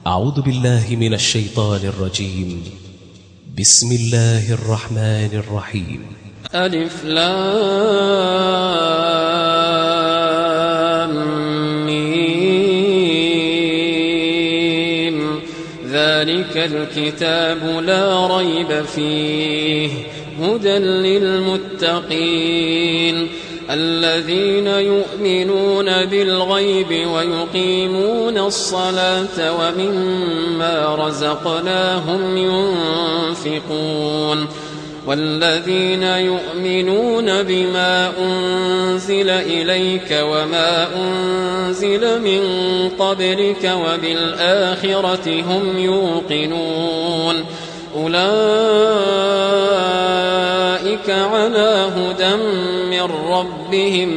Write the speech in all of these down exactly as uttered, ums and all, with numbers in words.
أعوذ بالله من الشيطان الرجيم. بسم الله الرحمن الرحيم. ألف لام ميم. ذلك الكتاب لا ريب فيه هدى للمتقين الذين يؤمنون بالغيب ويقيمون الصلاة ومما رزقناهم ينفقون والذين يؤمنون بما أنزل إليك وما أنزل من قبلك وبالآخرة هم يوقنون أولئك على هدى من ربهم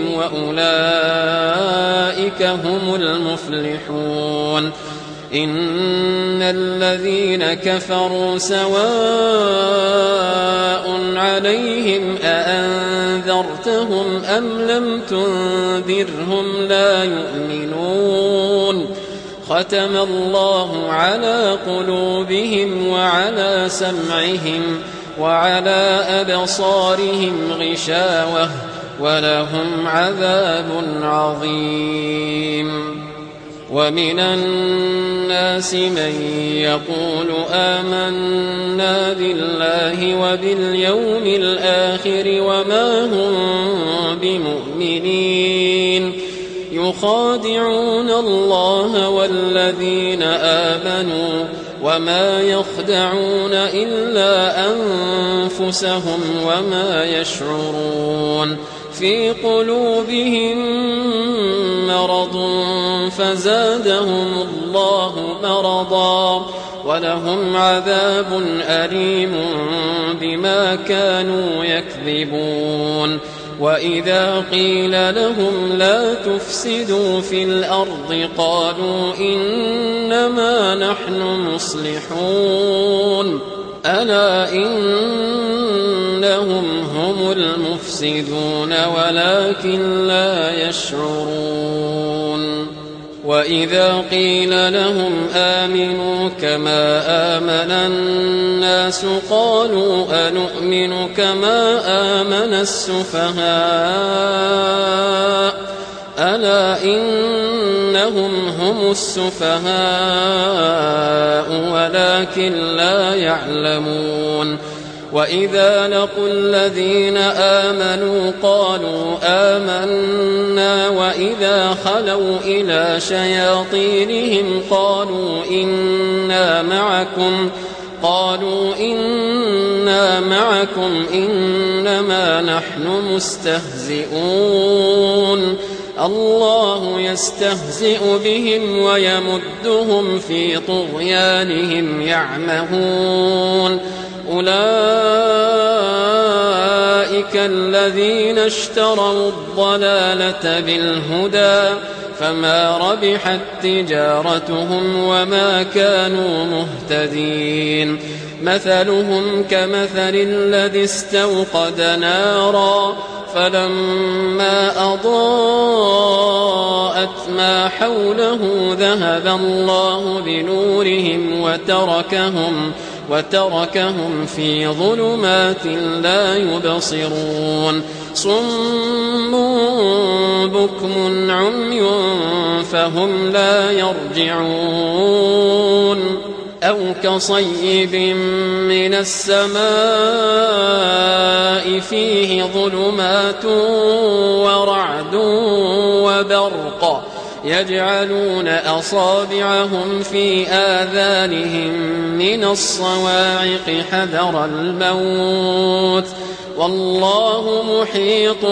وأولئك هم المفلحون. إن الذين كفروا سواء عليهم أأنذرتهم أم لم تنذرهم لا يؤمنون. ختم الله على قلوبهم وعلى سمعهم وعلى أبصارهم غشاوة ولهم عذاب عظيم. ومن الناس من يقول آمنا بالله وباليوم الآخر وما هم بمؤمنين يخادعون الله والذين آمنوا وما يخدعون إلا أنفسهم وما يشعرون. في قلوبهم مرض فزادهم الله مرضا ولهم عذاب أليم بما كانوا يكذبون. وإذا قيل لهم لا تفسدوا في الأرض قالوا إنما نحن مصلحون ألا إنهم هم المفسدون ولكن لا يشعرون. وإذا قيل لهم آمنوا كما آمن الناس قالوا أنؤمن كما آمن السفهاء ألا إنهم هم السفهاء ولكن لا يعلمون. وإذا لقوا الذين آمنوا قالوا آمنا وإذا خلوا إلى شياطينهم قالوا إنا معكم قالوا إنا معكم إنما نحن مستهزئون. الله يستهزئ بهم ويمدهم في طغيانهم يعمهون. أولئك الذين اشتروا الضلالة بالهدى فما ربحت تجارتهم وما كانوا مهتدين. مثلهم كمثل الذي استوقد نارا فلما أضاءت ما حوله ذهب الله بنورهم وتركهم وتركهم في ظلمات لا يبصرون. صم بكم عمي فهم لا يرجعون. أو كصيب من السماء فيه ظلمات ورعد وبرق يجعلون أصابعهم في آذانهم من الصواعق حذر الموت والله محيط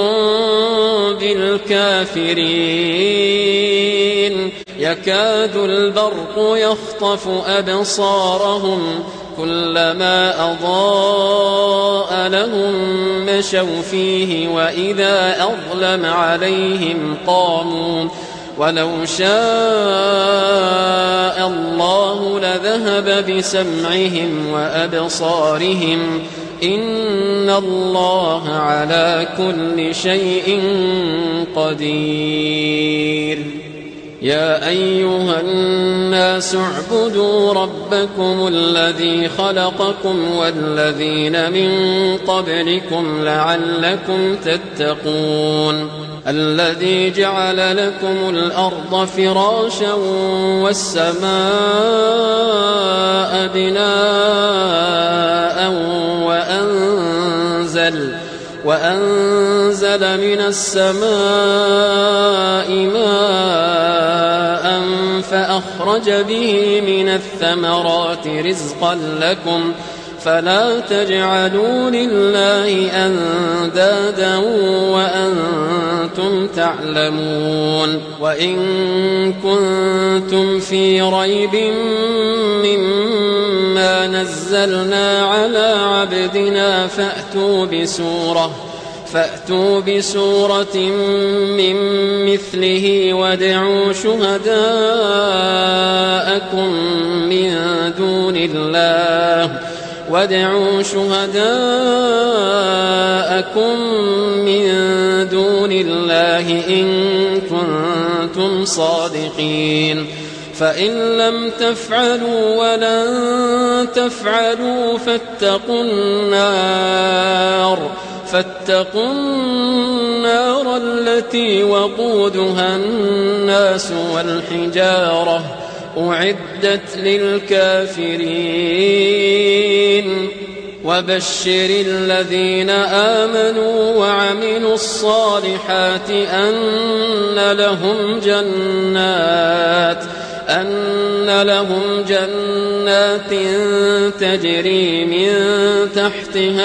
بالكافرين. يكاد البرق يخطف أبصارهم كلما أضاء لهم مشوا فيه وإذا أظلم عليهم قاموا ولو شاء الله لذهب بسمعهم وأبصارهم إن الله على كل شيء قدير. يا أيها الناس اعبدوا ربكم الذي خلقكم والذين من قبلكم لعلكم تتقون الذي جعل لكم الأرض فراشا والسماء بناء وأنزل وأنزل من السماء ماء فأخرج به من الثمرات رزقا لكم فلا تجعلوا لله أندادا وأنتم تعلمون وإن كنتم في ريب مما نزلنا على عبدنا فأتوا بسورة فأتوا بسورة من مثله وادعوا شهداءكم من دون الله وادعوا شهداءكم من دون الله إن كنتم صادقين فإن لم تفعلوا ولن تفعلوا فاتقوا النار فاتقوا النار التي وقودها الناس والحجارة أعدت للكافرين وبشر الذين آمنوا وعملوا الصالحات أن لهم جنات أن لهم جنات تجري من تحتها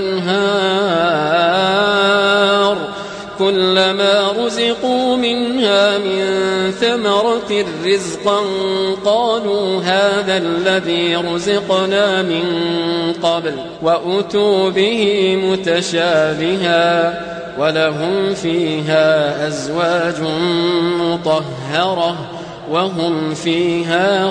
الأنهار كلما رزقوا منها من ثمرة رزقا قالوا هذا الذي رزقنا من قبل وأتوا به متشابها ولهم فيها أزواج مطهرة وهم فيها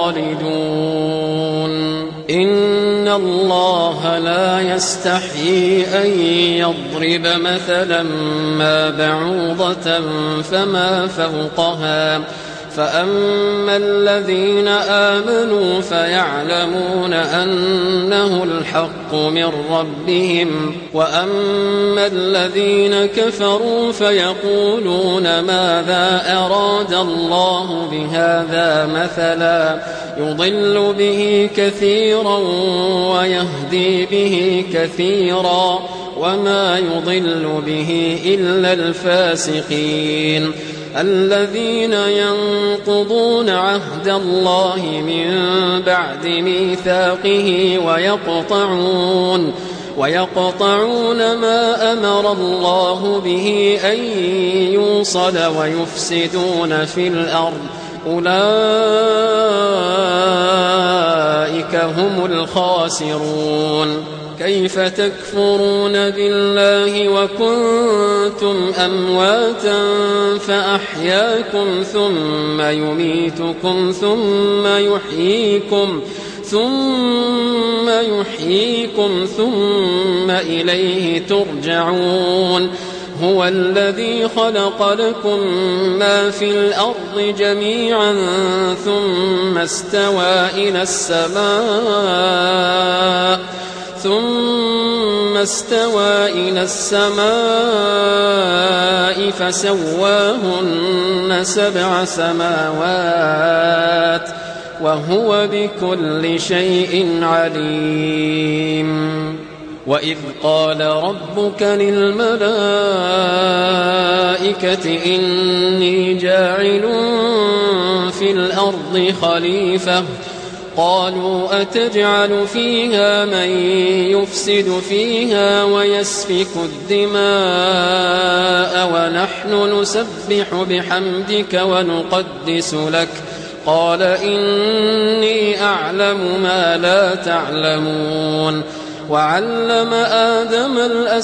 خالدون إن الله لا يستحيي أن يضرب مثلا ما بعوضة فما فوقها فأما الذين آمنوا فيعلمون أنه الحق من ربهم وأما الذين كفروا فيقولون ماذا أراد الله بهذا مثلا يضل به كثيرا ويهدي به كثيرا وما يضل به إلا الفاسقين الذين ينقضون عهد الله من بعد ميثاقه ويقطعون ويقطعون ما أمر الله به أن يوصل ويفسدون في الأرض أولئك هم الخاسرون كيف تكفرون بالله وكنتم أمواتا فأحياكم ثم يميتكم ثم يحييكم ثم يحييكم ثم إليه ترجعون هو الذي خلق لكم ما في الأرض جميعا ثم استوى إلى السماء ثم استوى إلى السماء فسواهن سبع سماوات وهو بكل شيء عليم وإذ قال ربك للملائكة إني جاعل في الأرض خليفة قالوا أتجعل فيها من يفسد فيها ويسفك الدماء ونحن نسبح بحمدك ونقدس لك قال إني أعلم ما لا تعلمون وعلم آدم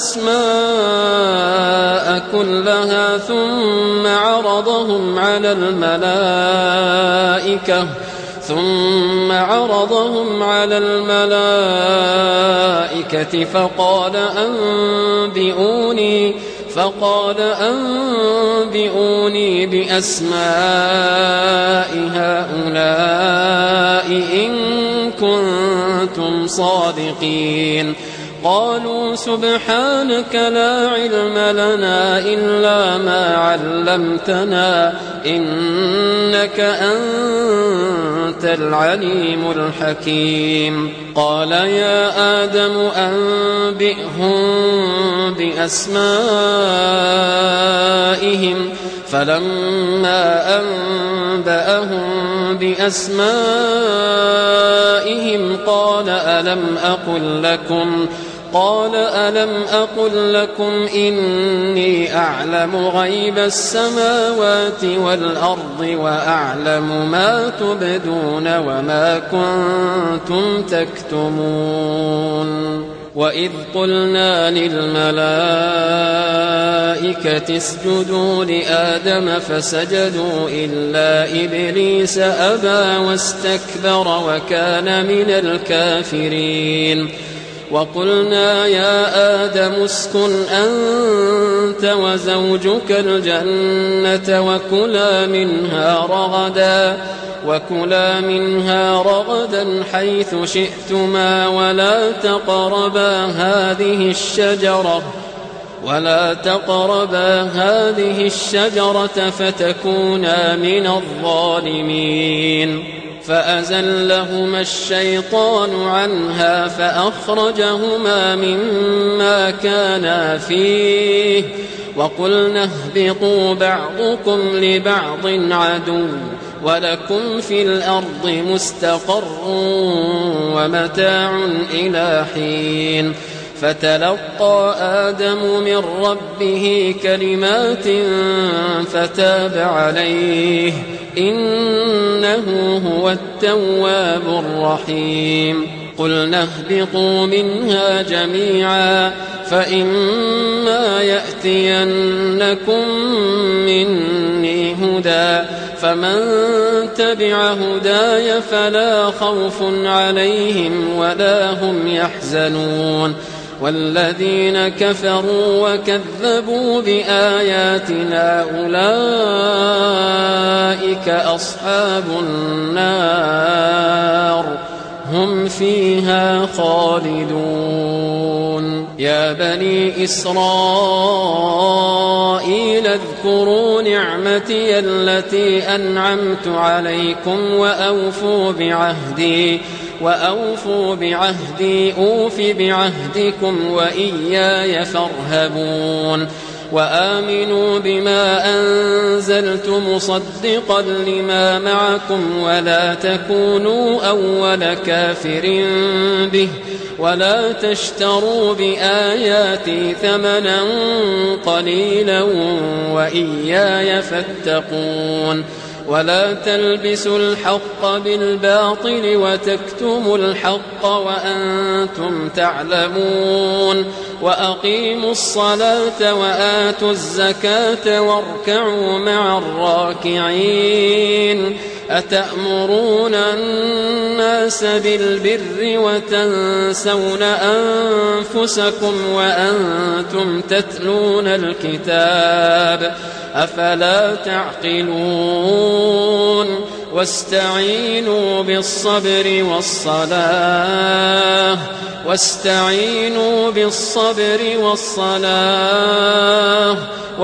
الأسماء كلها ثم عرضهم على الملائكة ثم عرضهم على الملائكة فقال أنبئوني فقال أنبئوني بأسماء هؤلاء إن كنتم صادقين قالوا سبحانك لا علم لنا إلا ما علمتنا إنك أنت العليم الحكيم قال يا آدم أنبئهم بأسمائهم فلما أنبأهم بأسمائهم قال ألم أقل لكم قال ألم أقل لكم إني أعلم غيب السماوات والأرض وأعلم ما تبدون وما كنتم تكتمون وإذ قلنا للملائكة اسجدوا لآدم فسجدوا إلا إبليس أبى واستكبر وكان من الكافرين وقلنا يا آدم اسكن أنت وزوجك الجنة وكلا منها رغدا وكلا منها رغدا حيث شئتما ولا تقربا هذه الشجرة ولا تقربا هذه الشجرة فتكونا من الظالمين فأزلهما الشيطان عنها فأخرجهما مما كانا فيه وقلنا اهبطوا بعضكم لبعض عدو ولكم في الأرض مستقر ومتاع إلى حين فتلقى آدم من ربه كلمات فتاب عليه إنه هو التواب الرحيم قلنا اهبطوا منها جميعا فإما يأتينكم مني هدى فمن تبع هداي فلا خوف عليهم ولا هم يحزنون والذين كفروا وكذبوا بآياتنا أولئك أصحاب النار هم فيها خالدون يا بني إسرائيل اذكروا نعمتي التي أنعمت عليكم وأوفوا بعهدي وأوفوا بعهدي أوف بعهدكم وإياي فارهبون وآمنوا بما أنزلت مصدقا لما معكم ولا تكونوا أول كافر به ولا تشتروا بآياتي ثمنا قليلا وإياي فاتقون ولا تلبسوا الحق بالباطل وتكتموا الحق وأنتم تعلمون وأقيموا الصلاة وآتوا الزكاة واركعوا مع الراكعين أتأمرون الناس بالبر وتنسون أنفسكم وأنتم تتلون الكتاب أفلا تعقلون واستعينوا بالصبر والصلاة واستعينوا بالصبر والصلاة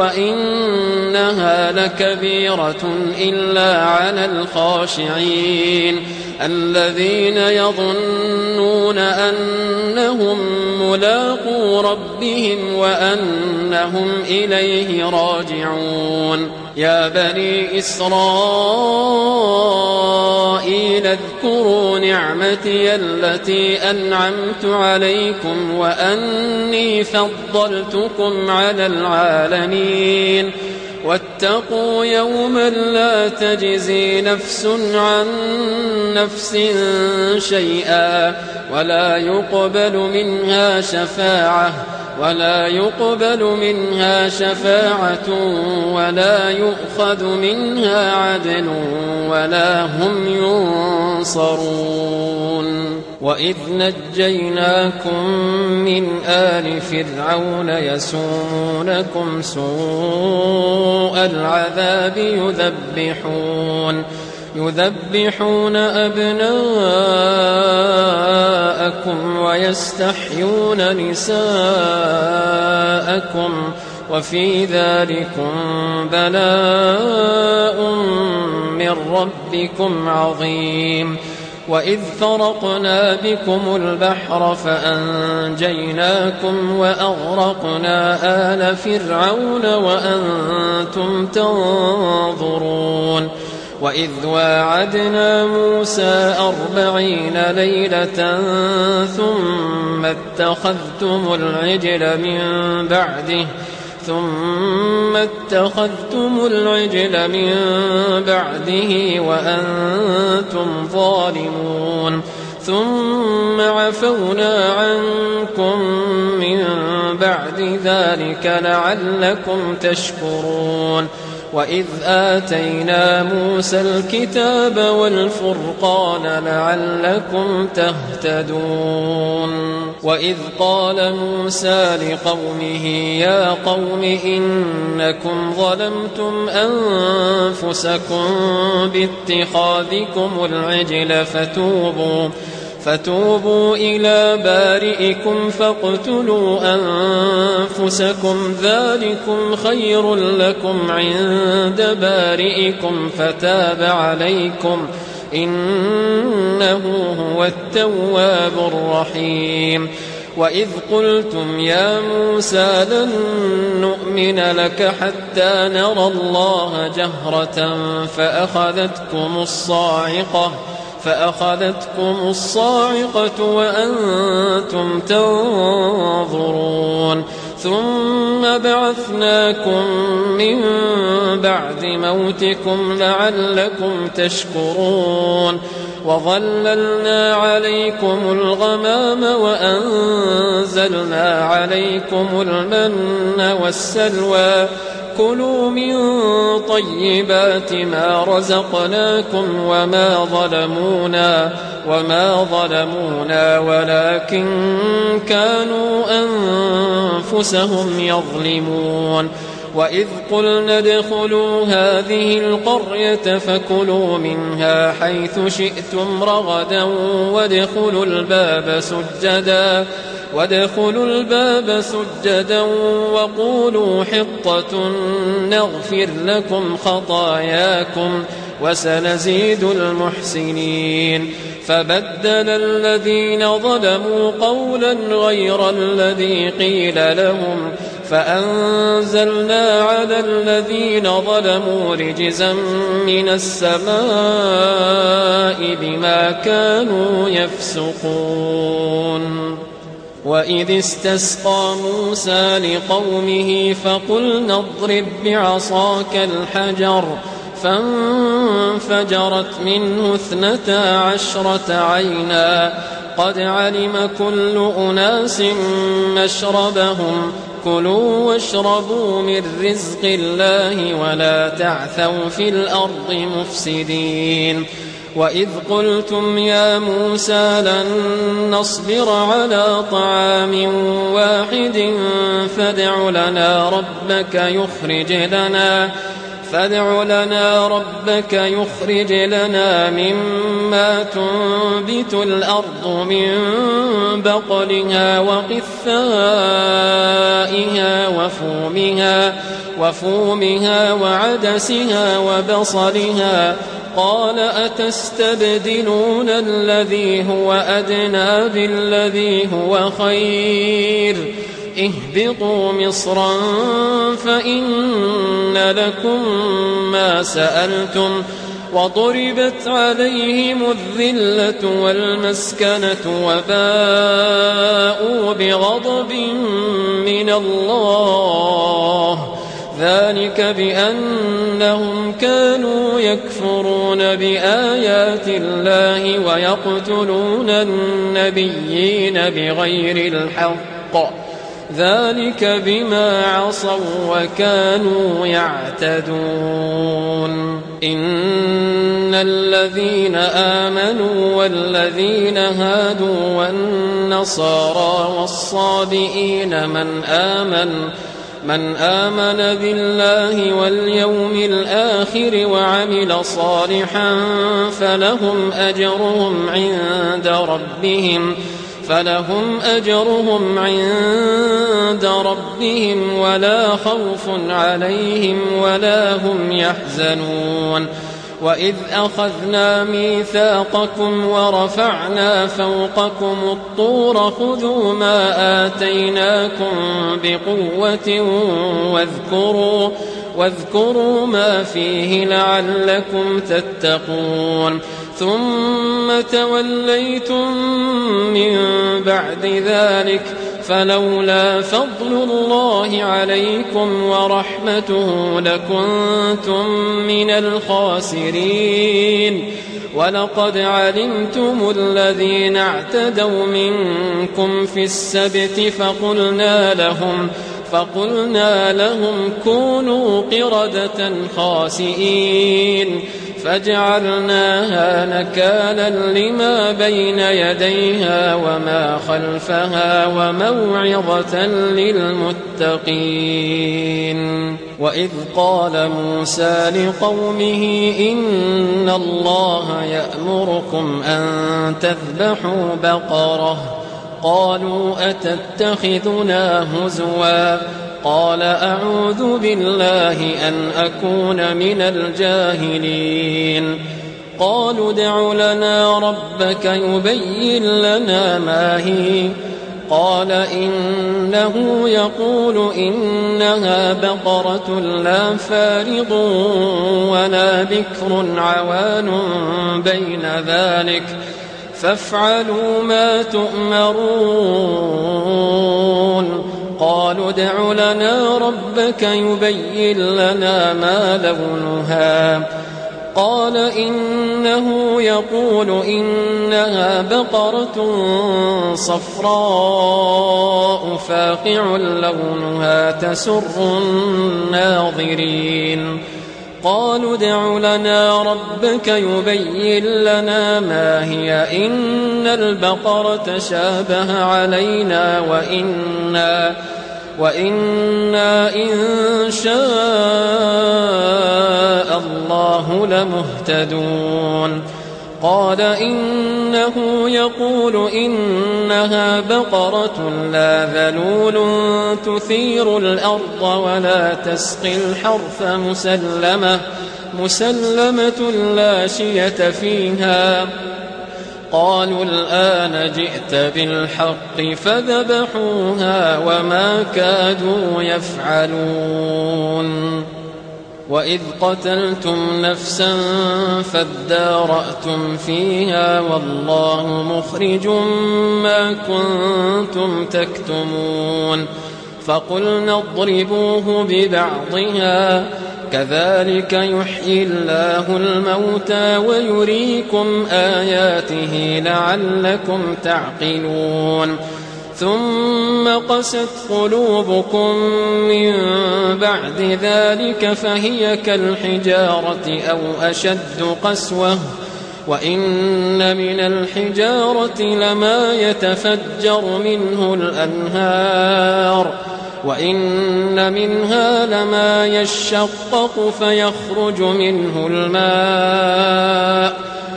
وإنها لكبيرة إلا على الخاشعين الذين يظنون أنهم ملاقو ربهم وأنهم إليه راجعون يا بني إسرائيل اذكروا نعمتي التي أنعمت عليكم وأني فضلتكم على العالمين واتقوا يوما لا تجزي نفس عن نفس شيئا ولا يقبل منها شفاعة ولا يقبل منها شفاعة ولا يؤخذ منها عدل ولا هم ينصرون. وإذ نجيناكم من آل فرعون يسومونكم سوء العذاب يذبحون يذبحون أبناءكم ويستحيون نساءكم وفي ذلكم بلاء من ربكم عظيم. وإذ فرقنا بكم البحر فأنجيناكم وأغرقنا آل فرعون وأنتم تنظرون. وإذ واعدنا موسى أربعين ليلة ثم اتخذتم العجل من بعده ثم اتخذتم العجل من بعده وأنتم ظالمون ثم عفونا عنكم من بعد ذلك لعلكم تشكرون. وإذ آتينا موسى الكتاب والفرقان لعلكم تهتدون. وإذ قال موسى لقومه يا قوم إنكم ظلمتم أنفسكم باتخاذكم العجل فتوبوا فتوبوا إلى بارئكم فاقتلوا أنفسكم ذلكم خير لكم عند بارئكم فتاب عليكم إنه هو التواب الرحيم. وإذ قلتم يا موسى لن نؤمن لك حتى نرى الله جهرة فأخذتكم الصاعقة فأخذتكم الصاعقة وأنتم تنظرون ثم بعثناكم من بعد موتكم لعلكم تشكرون. وظللنا عليكم الغمام وأنزلنا عليكم المن والسلوى كلوا من طيبات ما رزقناكم وما ظلمونا وما ظلمونا ولكن كانوا أنفسهم يظلمون. وإذ قلنا ادخلوا هذه القرية فكلوا منها حيث شئتم رغدا وادخلوا الباب سجدا وادخلوا الباب سجدا وقولوا حطة نغفر لكم خطاياكم وسنزيد المحسنين. فبدل الذين ظلموا قولا غير الذي قيل لهم فأنزلنا على الذين ظلموا رجزا من السماء بما كانوا يفسقون. وإذ استسقى موسى لقومه فقلنا اضرب بعصاك الحجر فانفجرت منه اثنتا عشرة عينا قد علم كل أناس مشربهم كلوا واشربوا من رزق الله ولا تعثوا في الأرض مفسدين. وإذ قلتم يا موسى لن نصبر على طعام واحد فادع لنا ربك يخرج لنا فادع لنا ربك يخرج لنا مما تنبت الأرض من بقلها وقثائها وفومها وفومها وعدسها وبصلها قال أتستبدلون الذي هو أدنى بالذي هو خير اهبطوا مصرا فإن لكم ما سألتم وضربت عليهم الذلة والمسكنة وباءوا بغضب من الله ذلك بأنهم كانوا يكفرون بآيات الله ويقتلون النبيين بغير الحق ذلك بما عصوا وكانوا يعتدون إن الذين آمنوا والذين هادوا والنصارى والصابئين من آمن من آمن بالله واليوم الآخر وعمل صالحا فلهم أجرهم عند ربهم فلهم أجرهم عند ربهم ولا خوف عليهم ولا هم يحزنون وإذ أخذنا ميثاقكم ورفعنا فوقكم الطور خذوا ما آتيناكم بقوة واذكروا, واذكروا ما فيه لعلكم تتقون ثم توليتم من بعد ذلك فلولا فضل الله عليكم ورحمته لكنتم من الخاسرين ولقد علمتم الذين اعتدوا منكم في السبت فقلنا لهم فقلنا لهم كونوا قردة خاسئين فجعلناها نكالا لما بين يديها وما خلفها وموعظة للمتقين وإذ قال موسى لقومه إن الله يأمركم أن تذبحوا بقرة قالوا أتتخذنا هزوا قال أعوذ بالله أن أكون من الجاهلين قالوا ادع لنا ربك يبين لنا ما هي قال إنه يقول إنها بقرة لا فارض ولا بكر عوان بين ذلك فافعلوا ما تؤمرون قالوا ادع لنا ربك يبين لنا ما لونها قال إنه يقول إنها بقرة صفراء فاقع لونها تسر الناظرين قالوا ادع لنا ربك يبين لنا ما هي إن البقرة شابه علينا وإنا, وإنا إن شاء الله لمهتدون قال إنه يقول إنها بقرة لا ذلول تثير الأرض ولا تسقي الحرث مسلمة, مسلمة لا شية فيها قالوا الآن جئت بالحق فذبحوها وما كادوا يفعلون وإذ قتلتم نفسا فادارأتم فيها والله مخرج ما كنتم تكتمون فقلنا اضربوه ببعضها كذلك يحيي الله الموتى ويريكم آياته لعلكم تعقلون ثم قست قلوبكم من بعد ذلك فهي كالحجارة أو أشد قسوة وإن من الحجارة لما يتفجر منه الأنهار وإن منها لما يشقق فيخرج منه الماء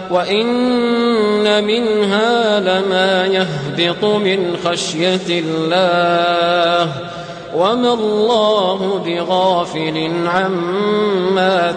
وإن منها لما يهبط من خشية الله وما الله بغافل عما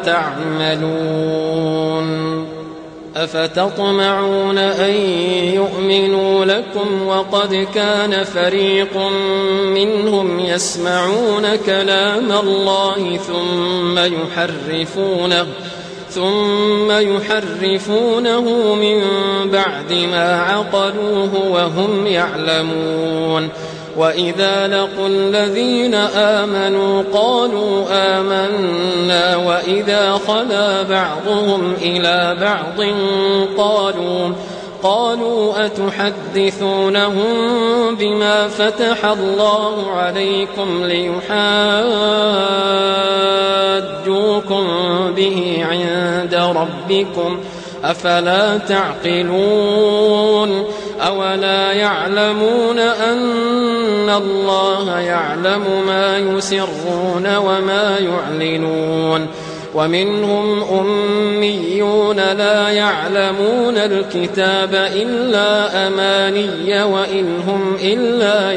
تعملون أفتطمعون أن يؤمنوا لكم وقد كان فريق منهم يسمعون كلام الله ثم يحرفونه ثم يحرفونه من بعد ما عقلوه وهم يعلمون وإذا لقوا الذين آمنوا قالوا آمنا وإذا خلا بعضهم إلى بعض قالوا قالوا أتحدثونهم بما فتح الله عليكم ليحاجوكم به عند ربكم أفلا تعقلون أولا يعلمون أن الله يعلم ما يسرون وما يعلنون ومنهم أميون لا يعلمون الكتاب إلا أماني وإن هم إلا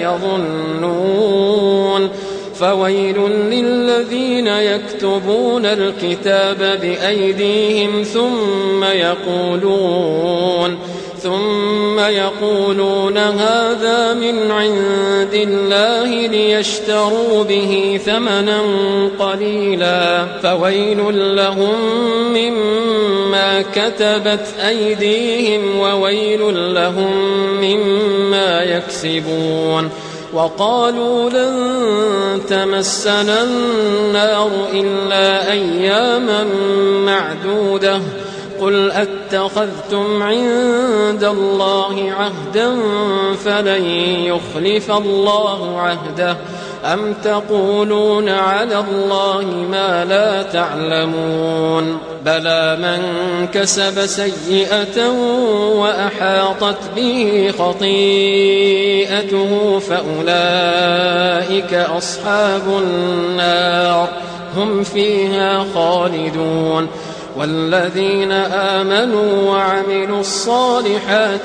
يظنون فويل للذين يكتبون الكتاب بأيديهم ثم يقولون ثم يقولون هذا من عند الله ليشتروا به ثمنا قليلا فويل لهم مما كتبت أيديهم وويل لهم مما يكسبون وقالوا لن تمسنا النار إلا أياما معدودة قل أتخذتم عند الله عهدا فلن يخلف الله عهده أم تقولون على الله ما لا تعلمون بلى من كسب سيئة وأحاطت به خطيئته فأولئك أصحاب النار هم فيها خالدون والذين آمنوا وعملوا الصالحات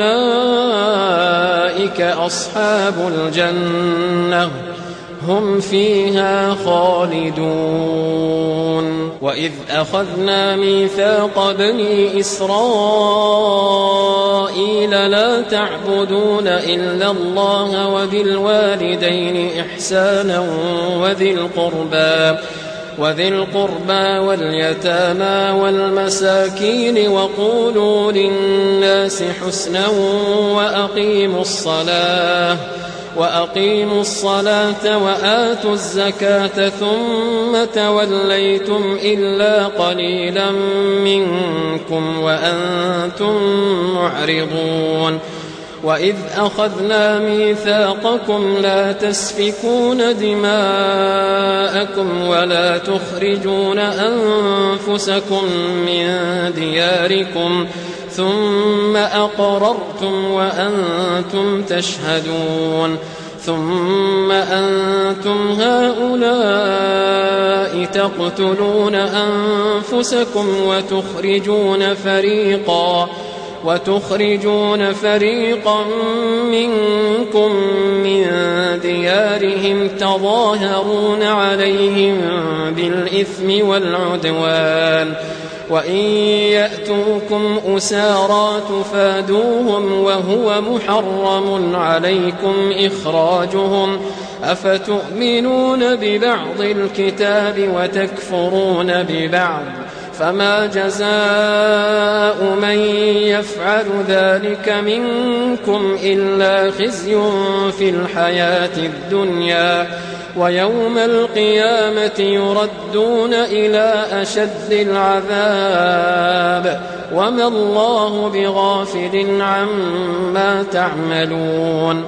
أولئك أصحاب الجنة هم فيها خالدون وإذ أخذنا ميثاق بني إسرائيل لا تعبدون إلا الله وبالوالدين إحسانا وذي القربى وذي القربى واليتامى والمساكين وقولوا للناس حسنا وأقيموا الصلاة وأقيموا الصلاة وآتوا الزكاة ثم توليتم إلا قليلا منكم وأنتم معرضون وإذ أخذنا ميثاقكم لا تسفكون دماءكم ولا تخرجون أنفسكم من دياركم ثم أقررتم وأنتم تشهدون ثم أنتم هؤلاء تقتلون أنفسكم وتخرجون فريقا وتخرجون فريقا منكم من ديارهم تظاهرون عليهم بالإثم والعدوان وإن يأتوكم أسارى تفادوهم وهو محرم عليكم إخراجهم أفتؤمنون ببعض الكتاب وتكفرون ببعض فما جزاء من يفعل ذلك منكم إلا خزي في الحياة الدنيا ويوم القيامة يردون إلى أشد العذاب وما الله بغافل عما تعملون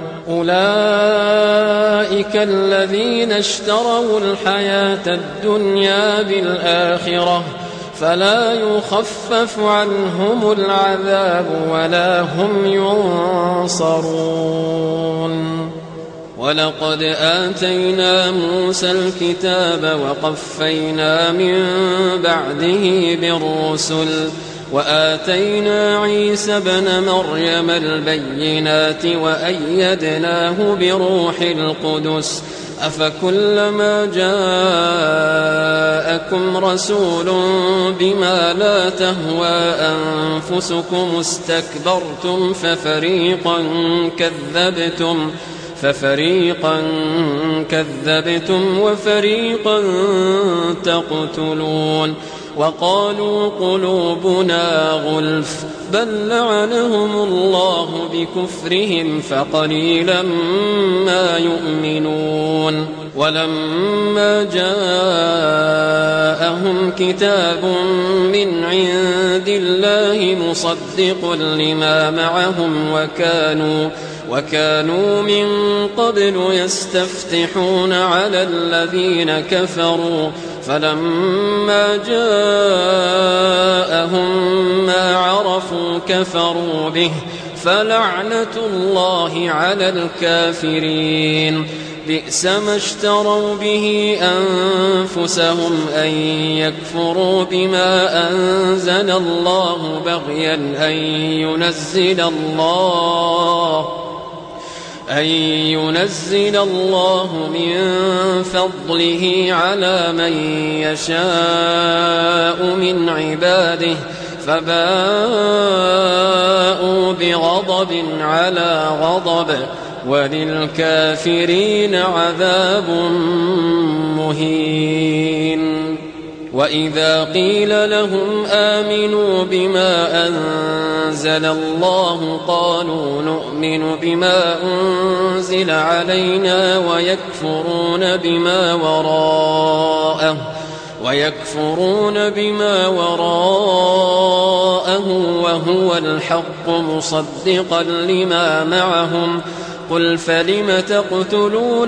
أولئك الذين اشتروا الحياة الدنيا بالآخرة فلا يخفف عنهم العذاب ولا هم ينصرون ولقد آتينا موسى الكتاب وقفينا من بعده بالرسل وآتينا عيسى ابن مريم البينات وأيدناه بروح القدس أفكلما جاءكم رسول بما لا تهوى أنفسكم استكبرتم ففريقا كذبتم ففريقا كذبتم وفريقا تقتلون وقالوا قلوبنا غلف بل لعنهم الله بكفرهم فقليلا ما يؤمنون ولما جاءهم كتاب من عند الله مصدق لما معهم وكانوا وكانوا من قبل يستفتحون على الذين كفروا فلما جاءهم ما عرفوا كفروا به فلعنة الله على الكافرين. بئس ما اشتروا به أنفسهم أن يكفروا بما أنزل الله بغيا أن ينزل الله أن ينزل الله من فضله على من يشاء من عباده فباءوا بغضب على غضب وللكافرين عذاب مهين. وإذا قيل لهم آمنوا بما أنزل الله قالوا نؤمن بما أنزل علينا ويكفرون بما وراءه ويكفرون بما وراءه وهو الحق مصدقا لما معهم قل فلم تقتلون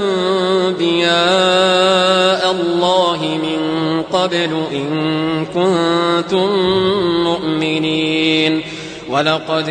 أنبياء الله من قبل إن كنتم مؤمنين. ولقد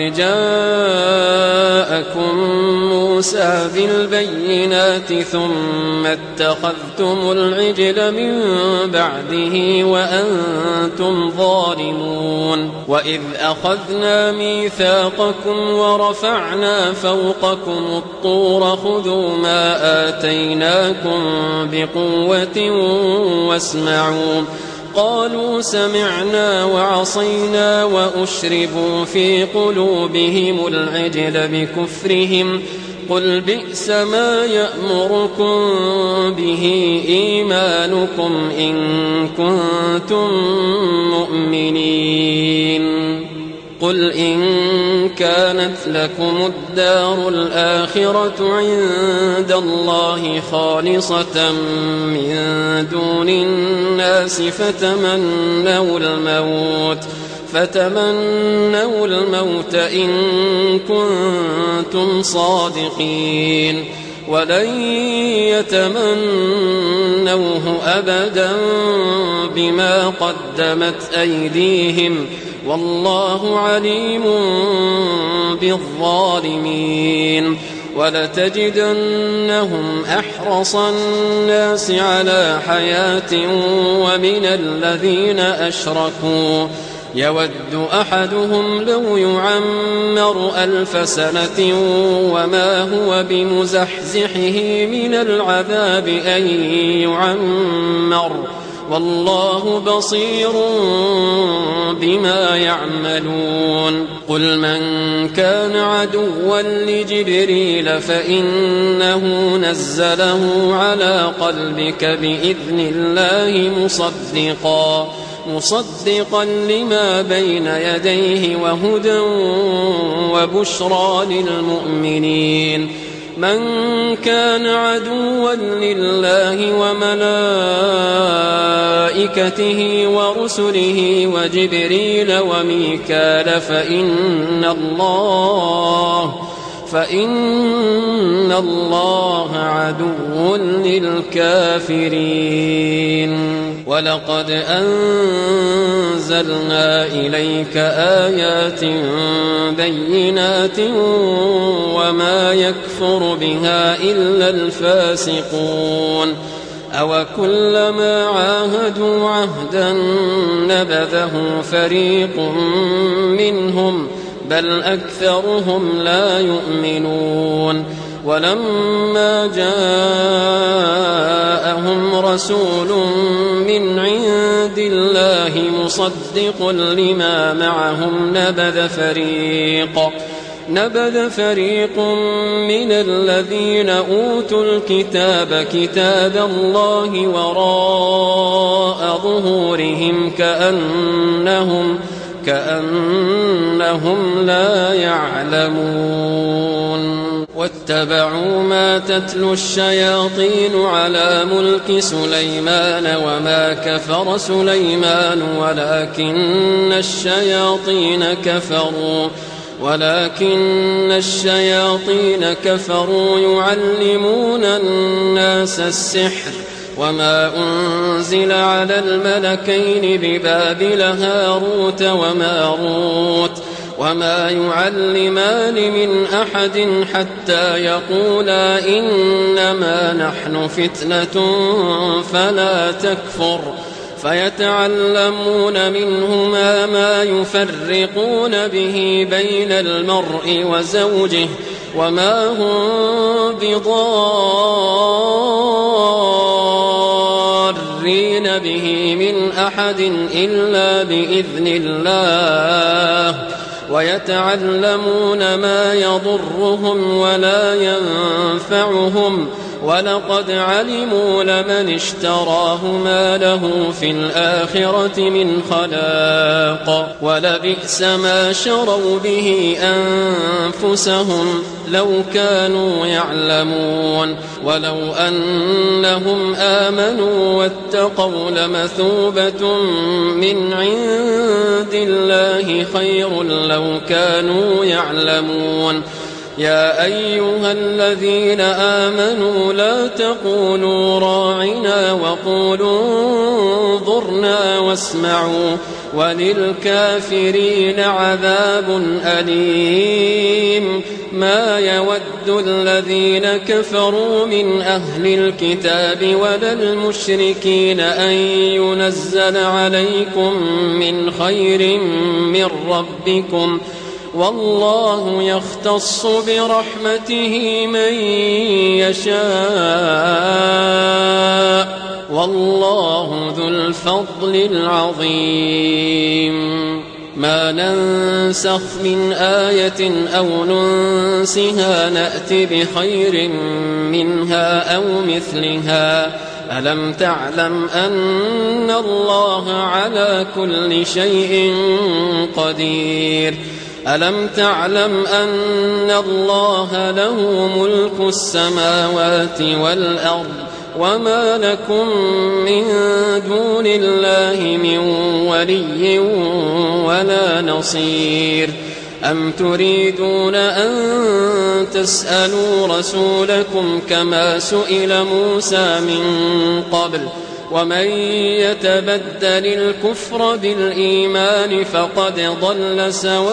جاءكم موسى بالبينات ثم اتخذتم العجل من بعده وأنتم ظالمون. وإذ أخذنا ميثاقكم ورفعنا فوقكم الطور خذوا ما آتيناكم بقوة واسمعوا قالوا سمعنا وعصينا وأشربوا في قلوبهم العجل بكفرهم قل بئس ما يأمركم به إيمانكم إن كنتم مؤمنين. قل إن كانت لكم الدار الآخرة عند الله خالصة من دون الناس فتمنوا الموت فتمنوا الموت إن كنتم صادقين ولن يتمنوه أبدا بما قدمت أيديهم والله عليم بالظالمين. ولتجدنهم أحرص الناس على حياة ومن الذين أشركوا يود أحدهم لو يعمر ألف سنة وما هو بمزحزحه من العذاب أن يعمر والله بصير بما يعملون. قل من كان عدوا لجبريل فإنه نزله على قلبك بإذن الله مصدقا مصدقا لما بين يديه وهدى وبشرى للمؤمنين. من كان عدوا لله وملائكته ورسله وجبريل وميكال فإن الله فإن الله عدو للكافرين. ولقد أنزلنا إليك آيات بينات وما يكفر بها إلا الفاسقون. أوكلما عاهدوا عهدا نبذه فريق منهم بل أكثرهم لا يؤمنون. ولما جاءهم رسول من عند الله مصدق لما معهم نبذ فريق نبذ فريق من الذين أوتوا الكتاب كتاب الله وراء ظهورهم كأنهم كأنهم لا يعلمون. واتبعوا ما تتلو الشياطين على ملك سليمان وما كفر سليمان ولكن الشياطين كفروا ولكن الشياطين كفروا يعلمون الناس السحر وما أنزل على الملكين ببابل هاروت وماروت وما يعلمان من أحد حتى يقولا إنما نحن فتنة فلا تكفر فيتعلمون منهما ما يفرقون به بين المرء وزوجه وما هم بضارين به من أحد إلا بإذن الله ويتعلمون ما يضرهم ولا ينفعهم ولقد علموا لمن اشتراه ما له في الآخرة من خلاق ولبئس ما شروا به أنفسهم لو كانوا يعلمون ولو أنهم آمنوا واتقوا لمثوبة من عند الله خير لو كانوا يعلمون يا أيها الذين آمنوا لا تقولوا راعنا وقولوا انظرنا واسمعوا وللكافرين عذاب أليم ما يود الذين كفروا من أهل الكتاب ولا المشركين أن ينزل عليكم من خير من ربكم والله يختص برحمته من يشاء والله ذو الفضل العظيم ما ننسخ من آية أو ننسها نأت بخير منها أو مثلها ألم تعلم أن الله على كل شيء قدير ألم تعلم أن الله له ملك السماوات والأرض وما لكم من دون الله من ولي ولا نصير أم تريدون أن تسألوا رسولكم كما سئل موسى من قبل ومن يتبدل الكفر بالإيمان فقد ضل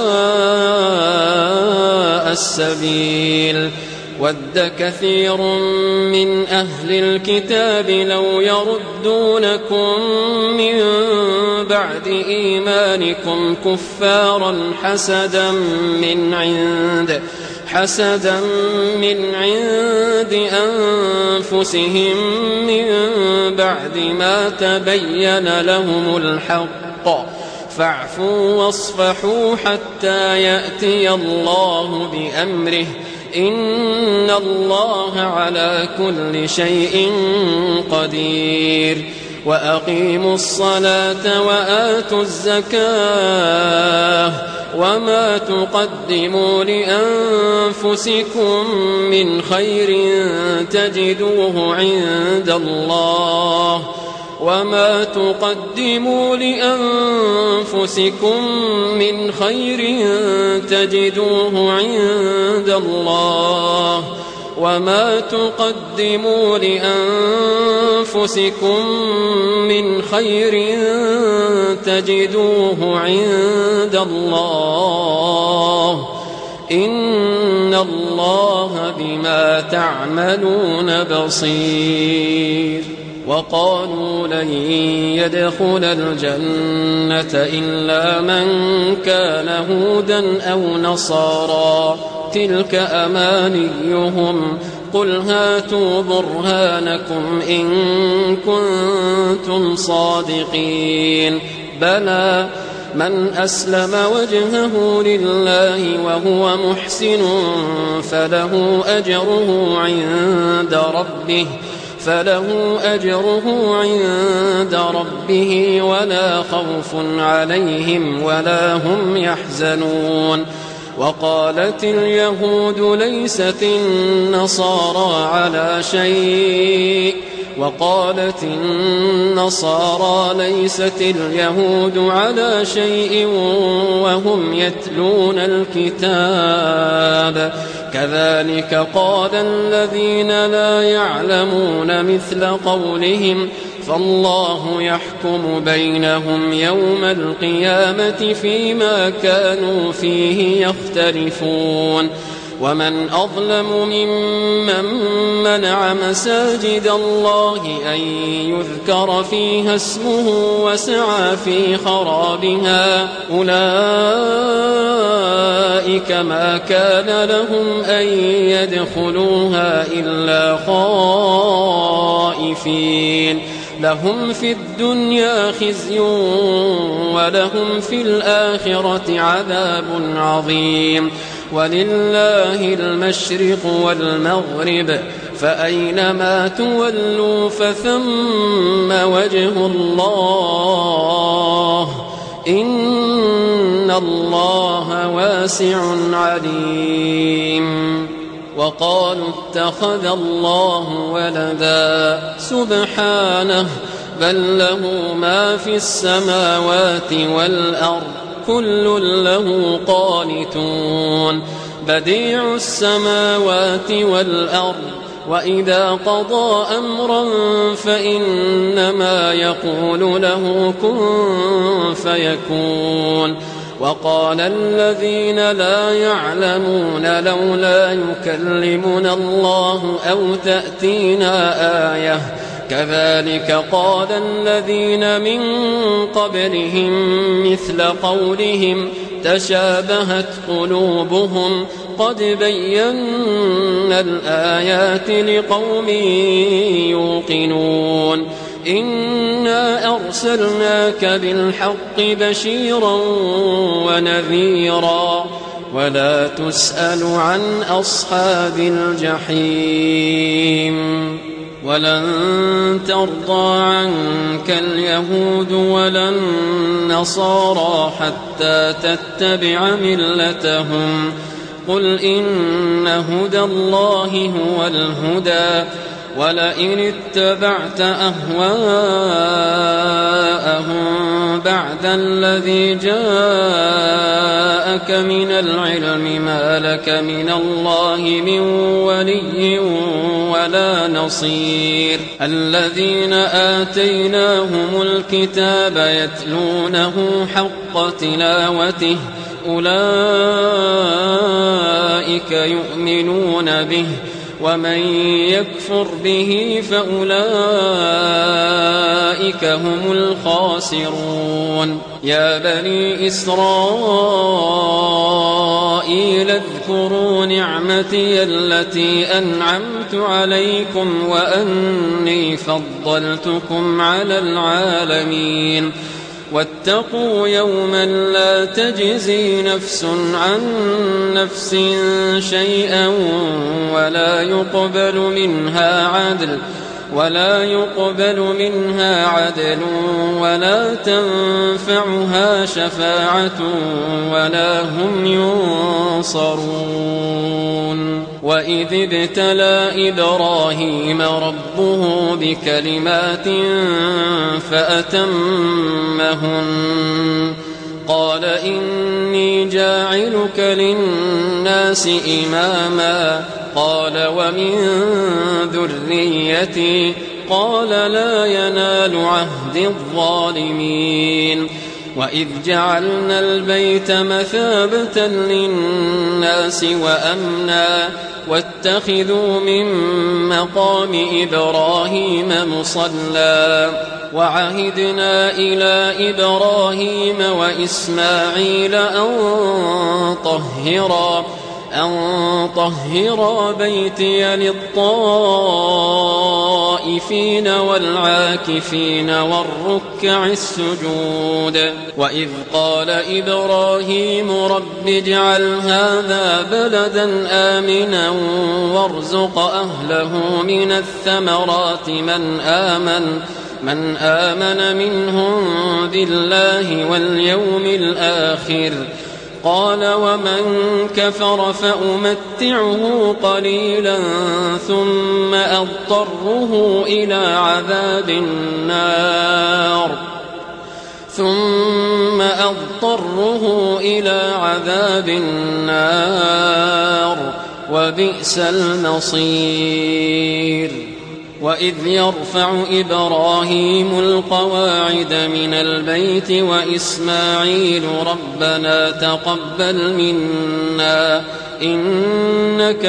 سواء السبيل ود كثير من أهل الكتاب لو يردونكم من بعد إيمانكم كفارا حسدا من عند حسدا من عند أنفسهم من بعد ما تبين لهم الحق فاعفوا واصفحوا حتى يأتي الله بأمره إن الله على كل شيء قدير وأقيموا الصلاة وآتوا الزكاة وما تقدموا لأنفسكم من خير تجدوه عند الله وما تقدموا لأنفسكم من خير تجدوه عند الله وما تقدموا لأنفسكم من خير تجدوه عند الله إن الله بما تعملون بصير وقالوا لن يدخل الجنة إلا من كان هودا أو نصارى تلك أمانيهم قل هاتوا برهانكم إن كنتم صادقين بلى من أسلم وجهه لله وهو محسن فله أجره عند ربه فله أجره عند ربه ولا خوف عليهم ولا هم يحزنون وقالت اليهود ليست النصارى على شيء وقالت النصارى ليست اليهود على شيء وهم يتلون الكتاب كذلك قال الذين لا يعلمون مثل قولهم فالله يحكم بينهم يوم القيامة فيما كانوا فيه يختلفون ومن أظلم ممن منع مساجد الله أن يذكر فيها اسمه وسعى في خرابها أولئك ما كان لهم أن يدخلوها إلا خائفين لهم في الدنيا خزي ولهم في الآخرة عذاب عظيم ولله المشرق والمغرب فأينما تولوا فثم وجه الله إن الله واسع عليم وقالوا اتخذ الله ولدا سبحانه بل له ما في السماوات والأرض كل له قانتون بديع السماوات والأرض وإذا قضى أمرا فإنما يقول له كن فيكون وقال الذين لا يعلمون لولا يكلمنا الله أو تأتينا آية كذلك قال الذين من قبلهم مثل قولهم تشابهت قلوبهم قد بينا الآيات لقوم يوقنون إنا أرسلناك بالحق بشيرا ونذيرا ولا تسأل عن أصحاب الجحيم ولن ترضى عنك اليهود ولا النصارى حتى تتبع ملتهم قل إن هدى الله هو الهدى ولئن اتبعت أهواءهم بعد الذي جاءك من العلم ما لك من الله من ولي ولا نصير الذين آتيناهم الكتاب يتلونه حق تلاوته أولئك يؤمنون به ومن يكفر به فأولئك هم الخاسرون يا بني إسرائيل اذكروا نعمتي التي أنعمت عليكم وأني فضلتكم على العالمين واتقوا يوما لا تجزي نفس عن نفس شيئا ولا يقبل منها عدل ولا يقبل منها عدل ولا تنفعها شفاعة ولا هم ينصرون وإذ ابتلى إبراهيم ربه بكلمات فأتمهن قال إني جاعلك للناس إماما قال ومن ذريتي قال لا ينال عهد الظالمين وإذ جعلنا البيت مثابة للناس وأمنا واتخذوا من مقام إبراهيم مصلى وعهدنا إلى إبراهيم وإسماعيل أن طهرا أن طهر بيتي للطائفين والعاكفين والركع السجود وإذ قال إبراهيم رب اجعل هذا بلدا آمنا وارزق أهله من الثمرات من آمن من آمن منهم بالله واليوم الآخر قال ومن كفر فأمتعه قليلا ثم أضطره إلى عذاب النار ثم أضطره إلى عذاب النار وبئس المصير. وإذ يرفع إبراهيم القواعد من البيت وإسماعيل ربنا تقبل منا إنك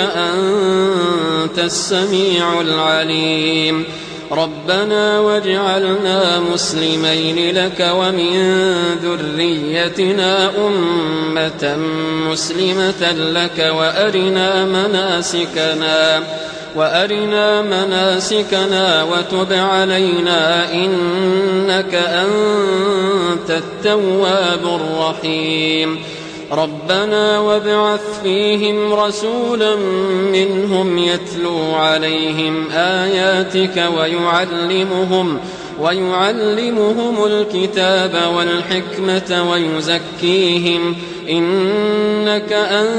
أنت السميع العليم ربنا واجعلنا مسلمين لك ومن ذريتنا أمة مسلمة لك وأرنا مناسكنا وأرنا مناسكنا وتب علينا إنك أنت التواب الرحيم ربنا وابعث فيهم رسولا منهم يتلو عليهم آياتك ويعلمهم ويعلمهم الكتاب والحكمة ويزكيهم إنك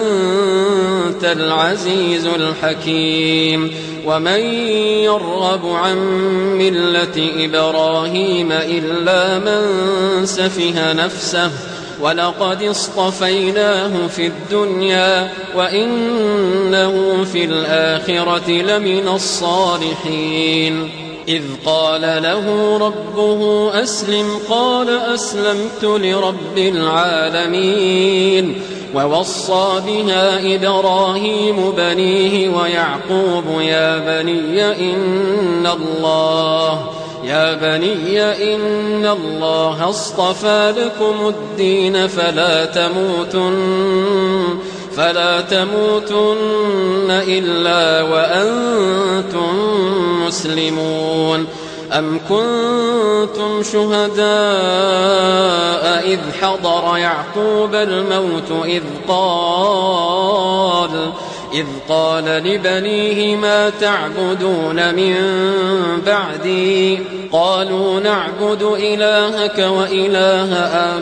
أنت العزيز الحكيم. ومن يرغب عن ملة إبراهيم إلا من سفه نفسه ولقد اصطفيناه في الدنيا وإنه في الآخرة لمن الصالحين. إذ قال له ربه أسلم قال أسلمت لرب العالمين ووصى بها إبراهيم بنيه ويعقوب يا بني إن الله يا بني إن الله اصطفى لكم الدين فلا تموتن فلا تموتن إلا وأنتم مسلمون. أم كنتم شهداء إذ حضر يعقوب الموت إذ قال إذ قال لبنيه ما تعبدون من بعدي قالوا نعبد إلهك وإله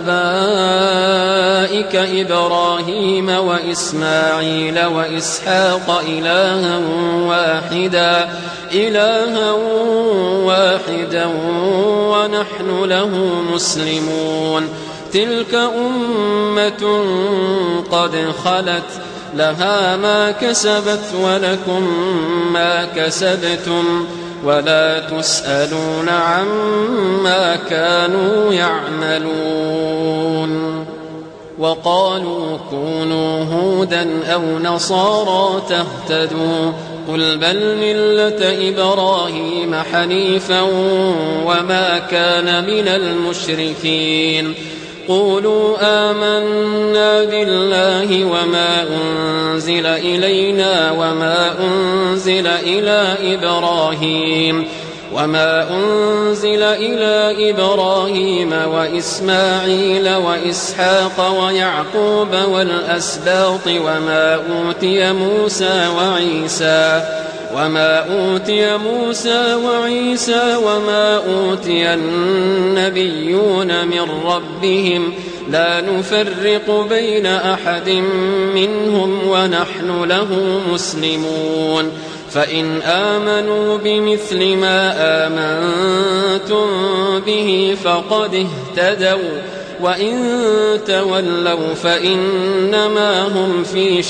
آبائك إبراهيم وإسماعيل وإسحاق إلها واحدا إلها واحدا ونحن له مسلمون. تلك أمة قد خلت لها ما كسبت ولكم ما كسبتم ولا تسألون عما كانوا يعملون. وقالوا كونوا هودا أو نصارى تهتدوا قل بل ملة إبراهيم حنيفا وما كان من المشركين. قولوا آمنا بالله وما أنزل إلينا وما أنزل إلى إبراهيم وما أنزل إلى إبراهيم وإسماعيل وإسحاق ويعقوب والأسباط وما أوتي موسى وعيسى وما أوتي موسى وعيسى وما أوتي النبيون من ربهم لا نفرق بين أحد منهم ونحن له مسلمون. فإن آمنوا بمثل ما آمنتم به فقد اهتدوا وإن تولوا فإنما هم في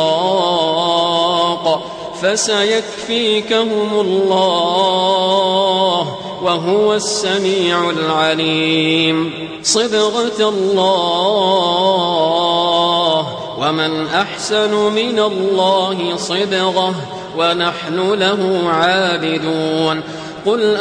شقاق فسيكفيكهم الله وهو السميع العليم. صبغة الله ومن أحسن من الله صبغة ونحن له عابدون. قل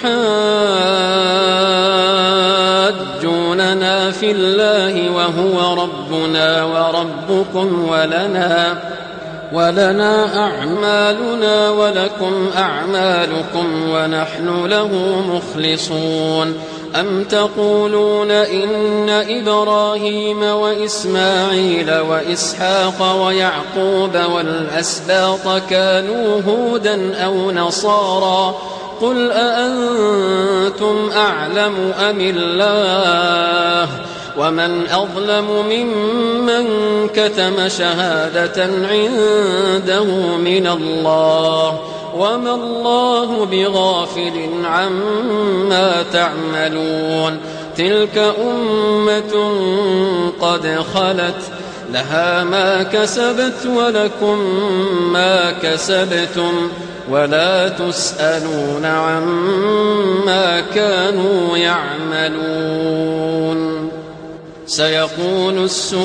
أتحاجوننا في الله وهو ربنا وربكم ولنا ولنا أعمالنا ولكم أعمالكم ونحن له مخلصون. أم تقولون إن إبراهيم وإسماعيل وإسحاق ويعقوب والأسباط كانوا هودا أو نصارى قل أأنتم أعلم أم الله ومن أظلم ممن كتم شهادة عنده من الله وما الله بغافل عما تعملون تلك أمة قد خلت لها ما كسبت ولكم ما كسبتم ولا تسألون عما كانوا يعملون سيقول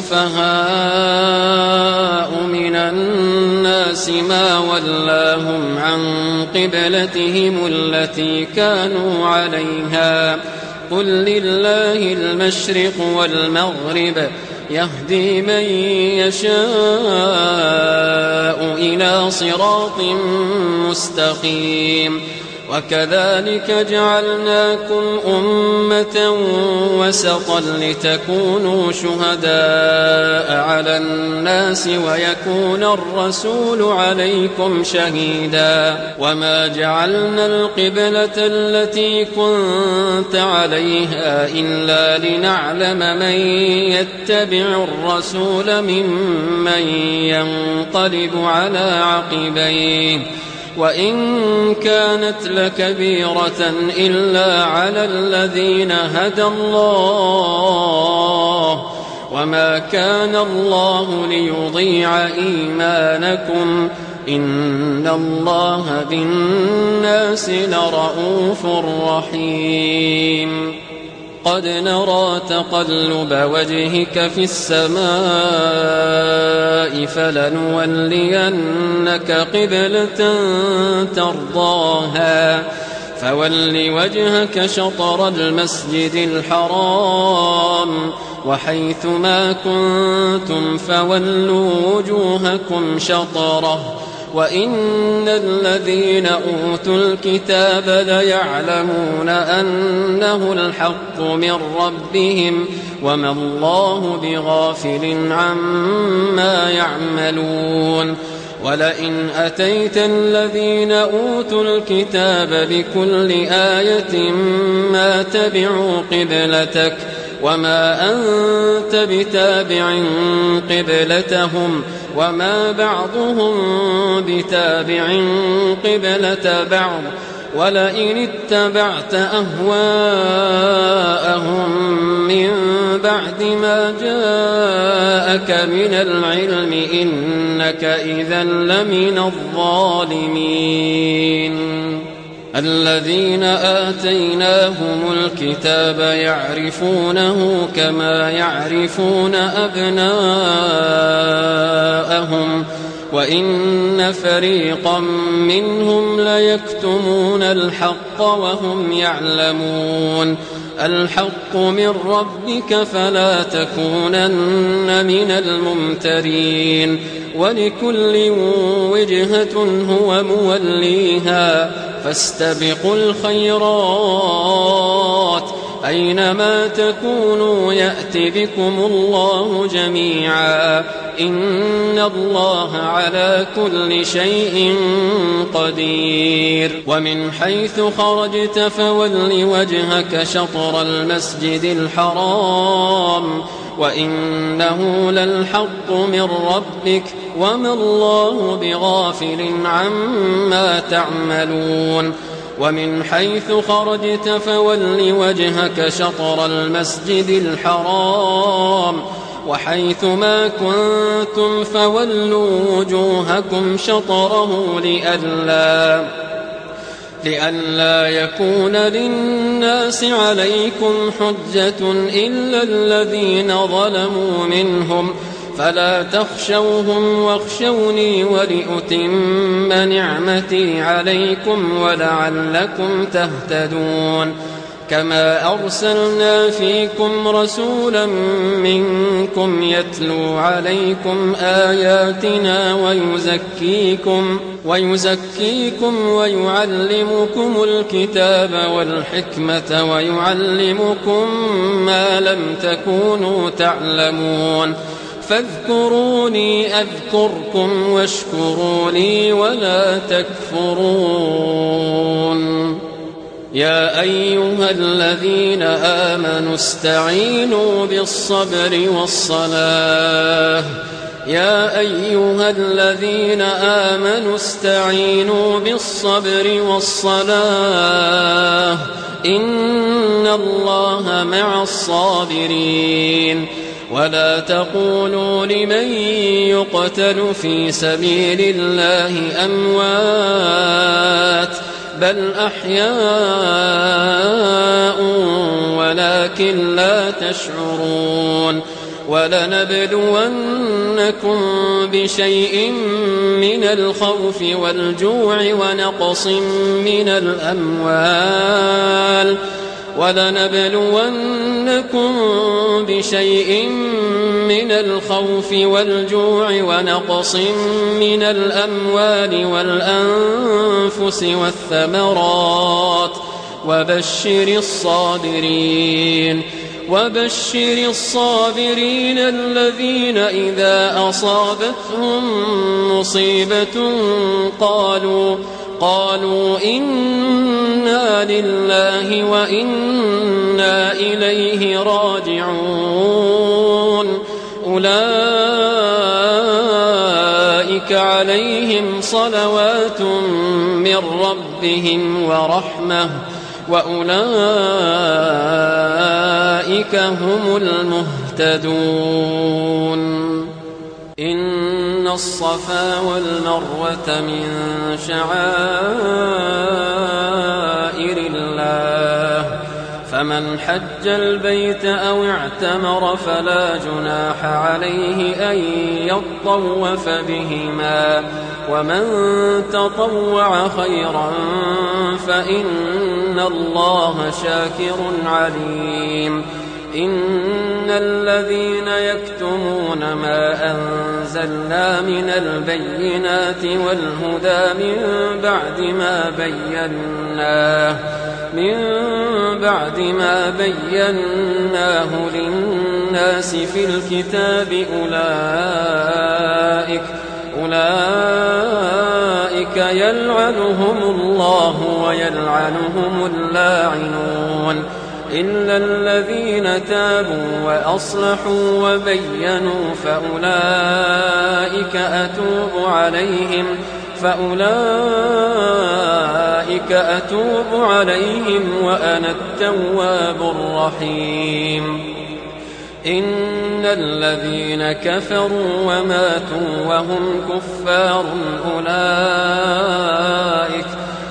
السفهاء من الناس ما ولاهم عن قبلتهم التي كانوا عليها قل لله المشرق والمغرب يهدي من يشاء إلى صراط مستقيم وكذلك جعلناكم أمة وسطا لتكونوا شهداء على الناس ويكون الرسول عليكم شهيدا وما جعلنا القبلة التي كنت عليها إلا لنعلم من يتبع الرسول ممن ينقلب على عقبيه وإن كانت لكبيرة إلا على الذين هدى الله وما كان الله ليضيع إيمانكم إن الله بالناس لرءوف رحيم قد نرى تقلب وجهك في السماء فلنولينك قبلة ترضاها فول وجهك شطر المسجد الحرام وحيث ما كنتم فولوا وجوهكم شطره وإن الذين أوتوا الكتاب ليعلمون أنه الحق من ربهم وما الله بغافل عما يعملون ولئن أتيت الذين أوتوا الكتاب بكل آية ما تبعوا قبلتك وما أنت بتابع قبلتهم وما بعضهم بتابع قبلة بعض ولئن اتبعت أهواءهم من بعد ما جاءك من العلم إنك إذا لمن الظالمين الذين آتيناهم الكتاب يعرفونه كما يعرفون أبناءهم وإن فريقا منهم ليكتمون الحق وهم يعلمون الحق من ربك فلا تكونن من الممترين ولكل وجهة هو موليها فاستبقوا الخيرات أينما تكونوا يأت بكم الله جميعا إن الله على كل شيء قدير ومن حيث خرجت فول وجهك شطر المسجد الحرام وإنه للحق من ربك وما الله بغافل عما تعملون ومن حيث خرجت فول وجهك شطر المسجد الحرام وحيث ما كنتم فولوا وجوهكم شطره لئلا لئلا يكون للناس عليكم حجة إلا الذين ظلموا منهم فلا تخشوهم واخشوني ولأتم نعمتي عليكم ولعلكم تهتدون كما أرسلنا فيكم رسولا منكم يتلو عليكم آياتنا ويزكيكم ويزكيكم ويعلمكم الكتاب والحكمة ويعلمكم ما لم تكونوا تعلمون فاذكروني أذكركم واشكروا لي ولا تكفرون يا أيها الذين آمنوا استعينوا بالصبر والصلاة يا أيها الذين آمنوا استعينوا بالصبر والصلاة إن الله مع الصابرين ولا تقولوا لمن يقتل في سبيل الله أموات بل أحياء ولكن لا تشعرون ولنبلونكم بشيء من الخوف والجوع ونقص من الأموال ولنبلونكم بشيء من الخوف والجوع ونقص من الأموال والأنفس والثمرات وبشر الصابرين وبشر الصابرين الذين إذا أصابتهم مصيبة قالوا قالوا إنا لله وإنا إليه راجعون أولئك عليهم صلوات من ربهم ورحمة وأولئك هم المهتدون إن الصفا والمروة من شعائر الله فمن حج البيت أو اعتمر فلا جناح عليه أن يطوف بهما ومن تطوع خيرا فإن الله شاكر عليم إن الذين يكتمون ما أنزلنا من البينات والهدى من بعد ما بيناه من بعد ما بيناه للناس في الكتاب أولئك أولئك يلعنهم الله ويلعنهم اللاعنون إلا الذين تابوا وأصلحوا وبينوا فأولئك أتوب عليهم فأولئك أتوب عليهم وأنا التواب الرحيم إن الذين كفروا وماتوا وهم كفار أولئك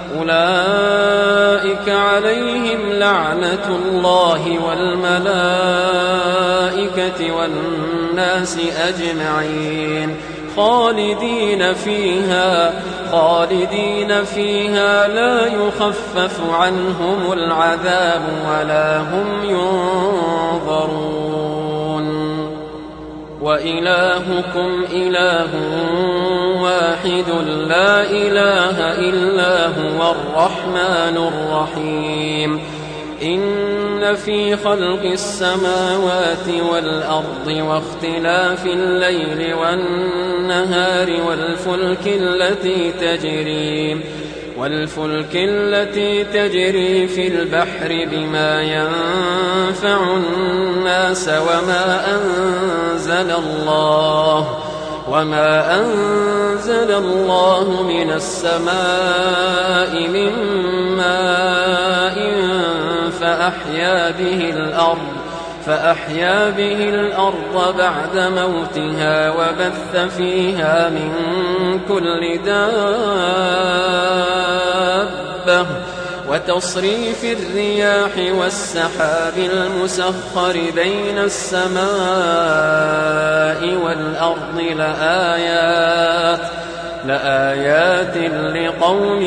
أولئك عليهم لعنة الله والملائكة والناس أجمعين خالدين فيها خالدين فيها لا يخفف عنهم العذاب ولا هم ينظرون وإلهكم إله واحد لا إله إلا هو الرحمن الرحيم إن في خلق السماوات والأرض واختلاف الليل والنهار والفلك التي تجري والفلك التي تجري في البحر بما ينفع الناس وما أنزل الله وما أنزل الله من السماء من ماء فأحيا به الأرض فأحيا به الأرض بعد موتها وبث فيها من كل دابة وتصريف الرياح والسحاب المسخر بين السماء والأرض لآيات لآيات لقوم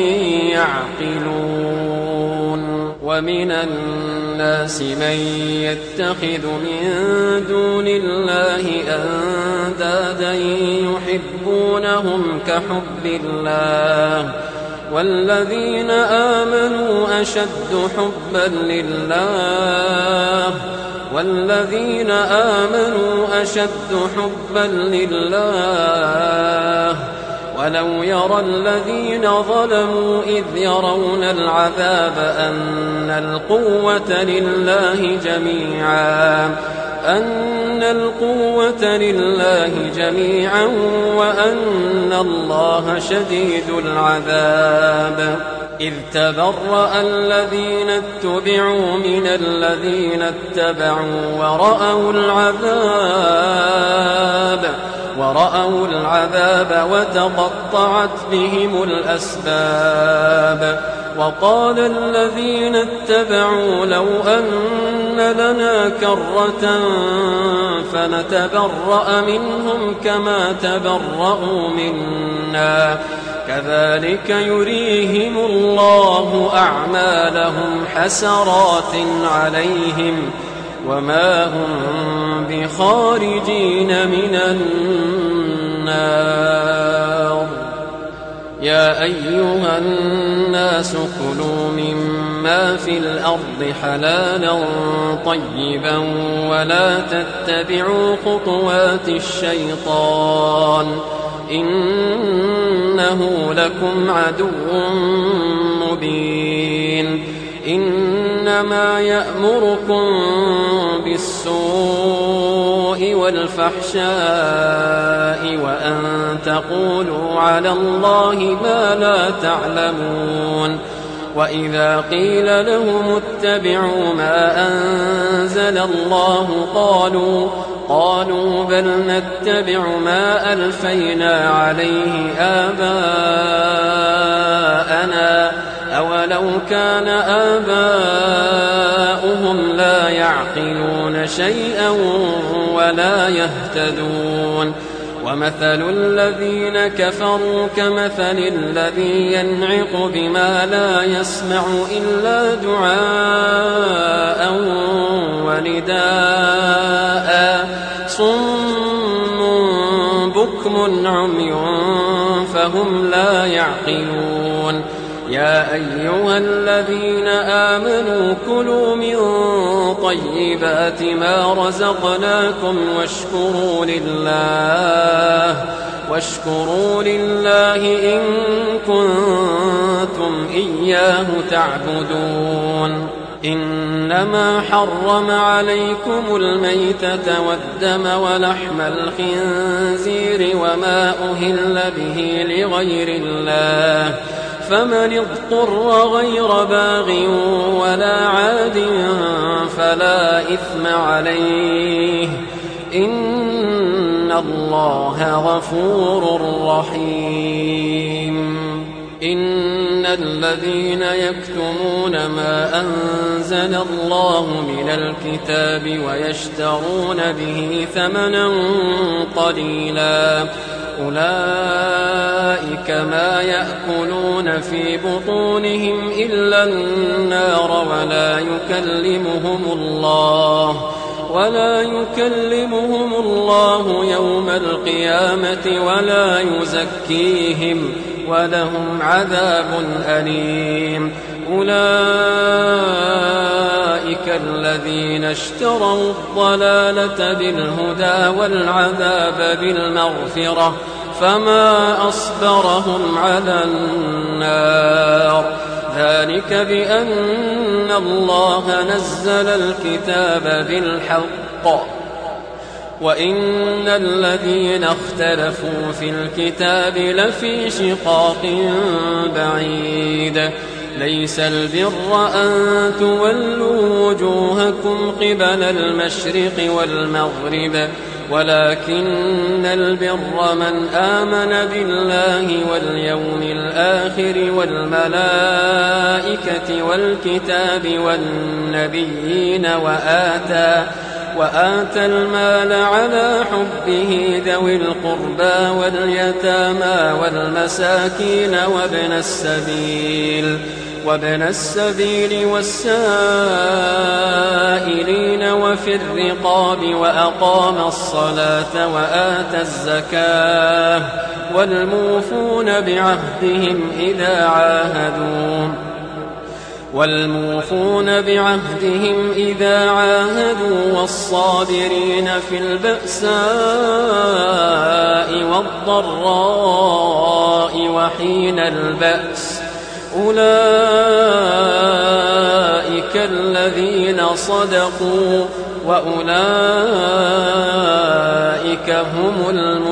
يعقلون ومن الناس من يتخذ من دون الله أندادا يحبونهم كحب الله والذين آمنوا أشد حبا لله والذين آمنوا أشد حبا لله ولو يرى الذين ظلموا إذ يرون العذاب أن القوة لله جميعا أن القوة لله جميعا وأن الله شديد العذاب إذ تبرأ الذين اتبعوا من الذين اتبعوا ورأوا العذاب ورأوا العذاب وتقطعت بهم الأسباب وقال الذين اتبعوا لو أن لنا كرة فنتبرأ منهم كما تبرأوا منا كذلك يريهم الله أعمالهم حسرات عليهم وما هم بخارجين من النار يا أيها الناس كلوا مما في الأرض حلالا طيبا ولا تتبعوا خطوات الشيطان إنه لكم عدو مبين إنما يأمركم بالسوء والفحشاء وأن تقولوا على الله ما لا تعلمون وإذا قيل لهم اتبعوا ما أنزل الله قالوا قالوا بل نتبع ما ألفينا عليه آباءنا أولو كان آباؤهم لا يعقلون شيئا ولا يهتدون ومثل الذين كفروا كمثل الذي ينعق بما لا يسمع إلا دعاء ونداء صم بكم عمي فهم لا يعقلون يا أيها الذين آمنوا كلوا من طيبات ما رزقناكم واشكروا لله واشكروا لله إن كنتم إياه تعبدون إنما حرم عليكم الميتة والدم ولحم الخنزير وما أهل به لغير الله فمن اضطر غير باغ ولا عاد فلا إثم عليه إن الله غفور رحيم إن الذين يكتمون ما أنزل الله من الكتاب ويشترون به ثمنا قليلا أولئك ما يأكلون في بطونهم إلا النار ولا يكلمهم الله ولا يكلمهم الله يوم القيامة ولا يزكيهم ولهم عذاب أليم أولئك الذين اشتروا الضلالة بالهدى والعذاب بالمغفرة فما أصبرهم على النار ذلك بأن الله نزل الكتاب بالحق وإن الذين اختلفوا في الكتاب لفي شقاق بعيد ليس البر أن تولوا وجوهكم قبل المشرق والمغرب ولكن البر من آمن بالله واليوم الآخر والملائكة والكتاب والنبيين وآتى وآتى المال على حبه ذوي القربى واليتامى والمساكين وابن السبيل وابن السبيل والسائلين وفي الرقاب وأقام الصلاة وآتى الزكاة والموفون بعهدهم إذا عاهدوا والموفون بعهدهم إذا عاهدوا والصابرين في البأساء والضراء وحين البأس أولئك الذين صدقوا وأولئك هم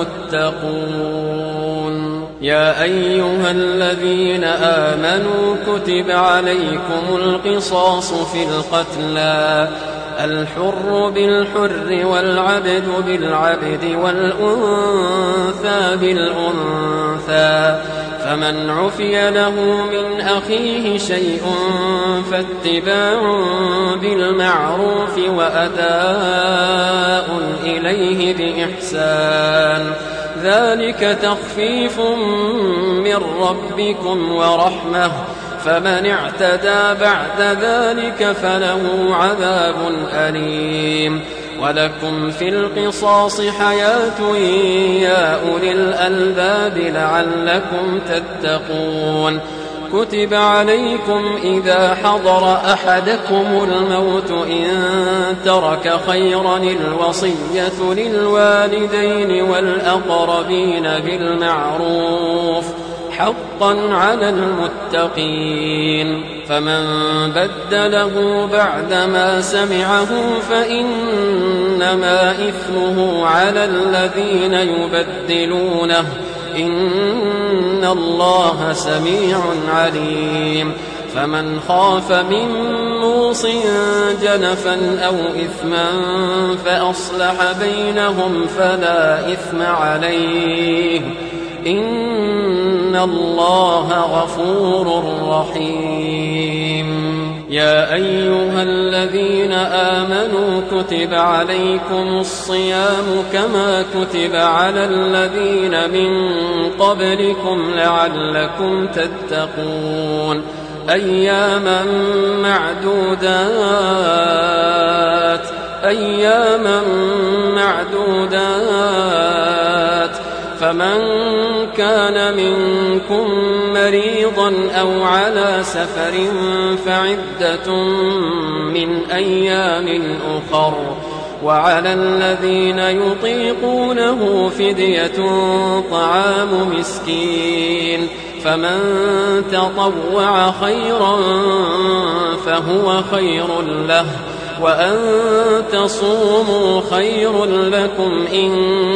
المتقون. يا أيها الذين آمنوا كتب عليكم القصاص في القتلى الحر بالحر والعبد بالعبد والأنثى بالأنثى فمن عفي له من أخيه شيء فاتباع بالمعروف وأداء إليه بإحسان ذلك تخفيف من ربكم ورحمة فمن اعتدى بعد ذلك فله عذاب أليم. ولكم في القصاص حياة يا أولي الألباب لعلكم تتقون. كتب عليكم إذا حضر أحدكم الموت إن ترك خيرا الوصية للوالدين والأقربين بالمعروف حقا على المتقين. فمن بدله بعدما سمعه فإنما إثمه على الذين يبدلونه إن الله سميع عليم. فمن خاف من موص جنفا أو إثما فأصلح بينهم فلا إثم عليه إن الله غفور رحيم. يا أيها الذين آمنوا كتب عليكم الصيام كما كتب على الذين من قبلكم لعلكم تتقون أياما معدودات أياما معدودات فمن كان منكم مريضا أو على سفر فعدة من أيام أخر وعلى الذين يطيقونه فدية طعام مسكين فمن تطوع خيرا فهو خير له وأن تصوموا خير لكم إن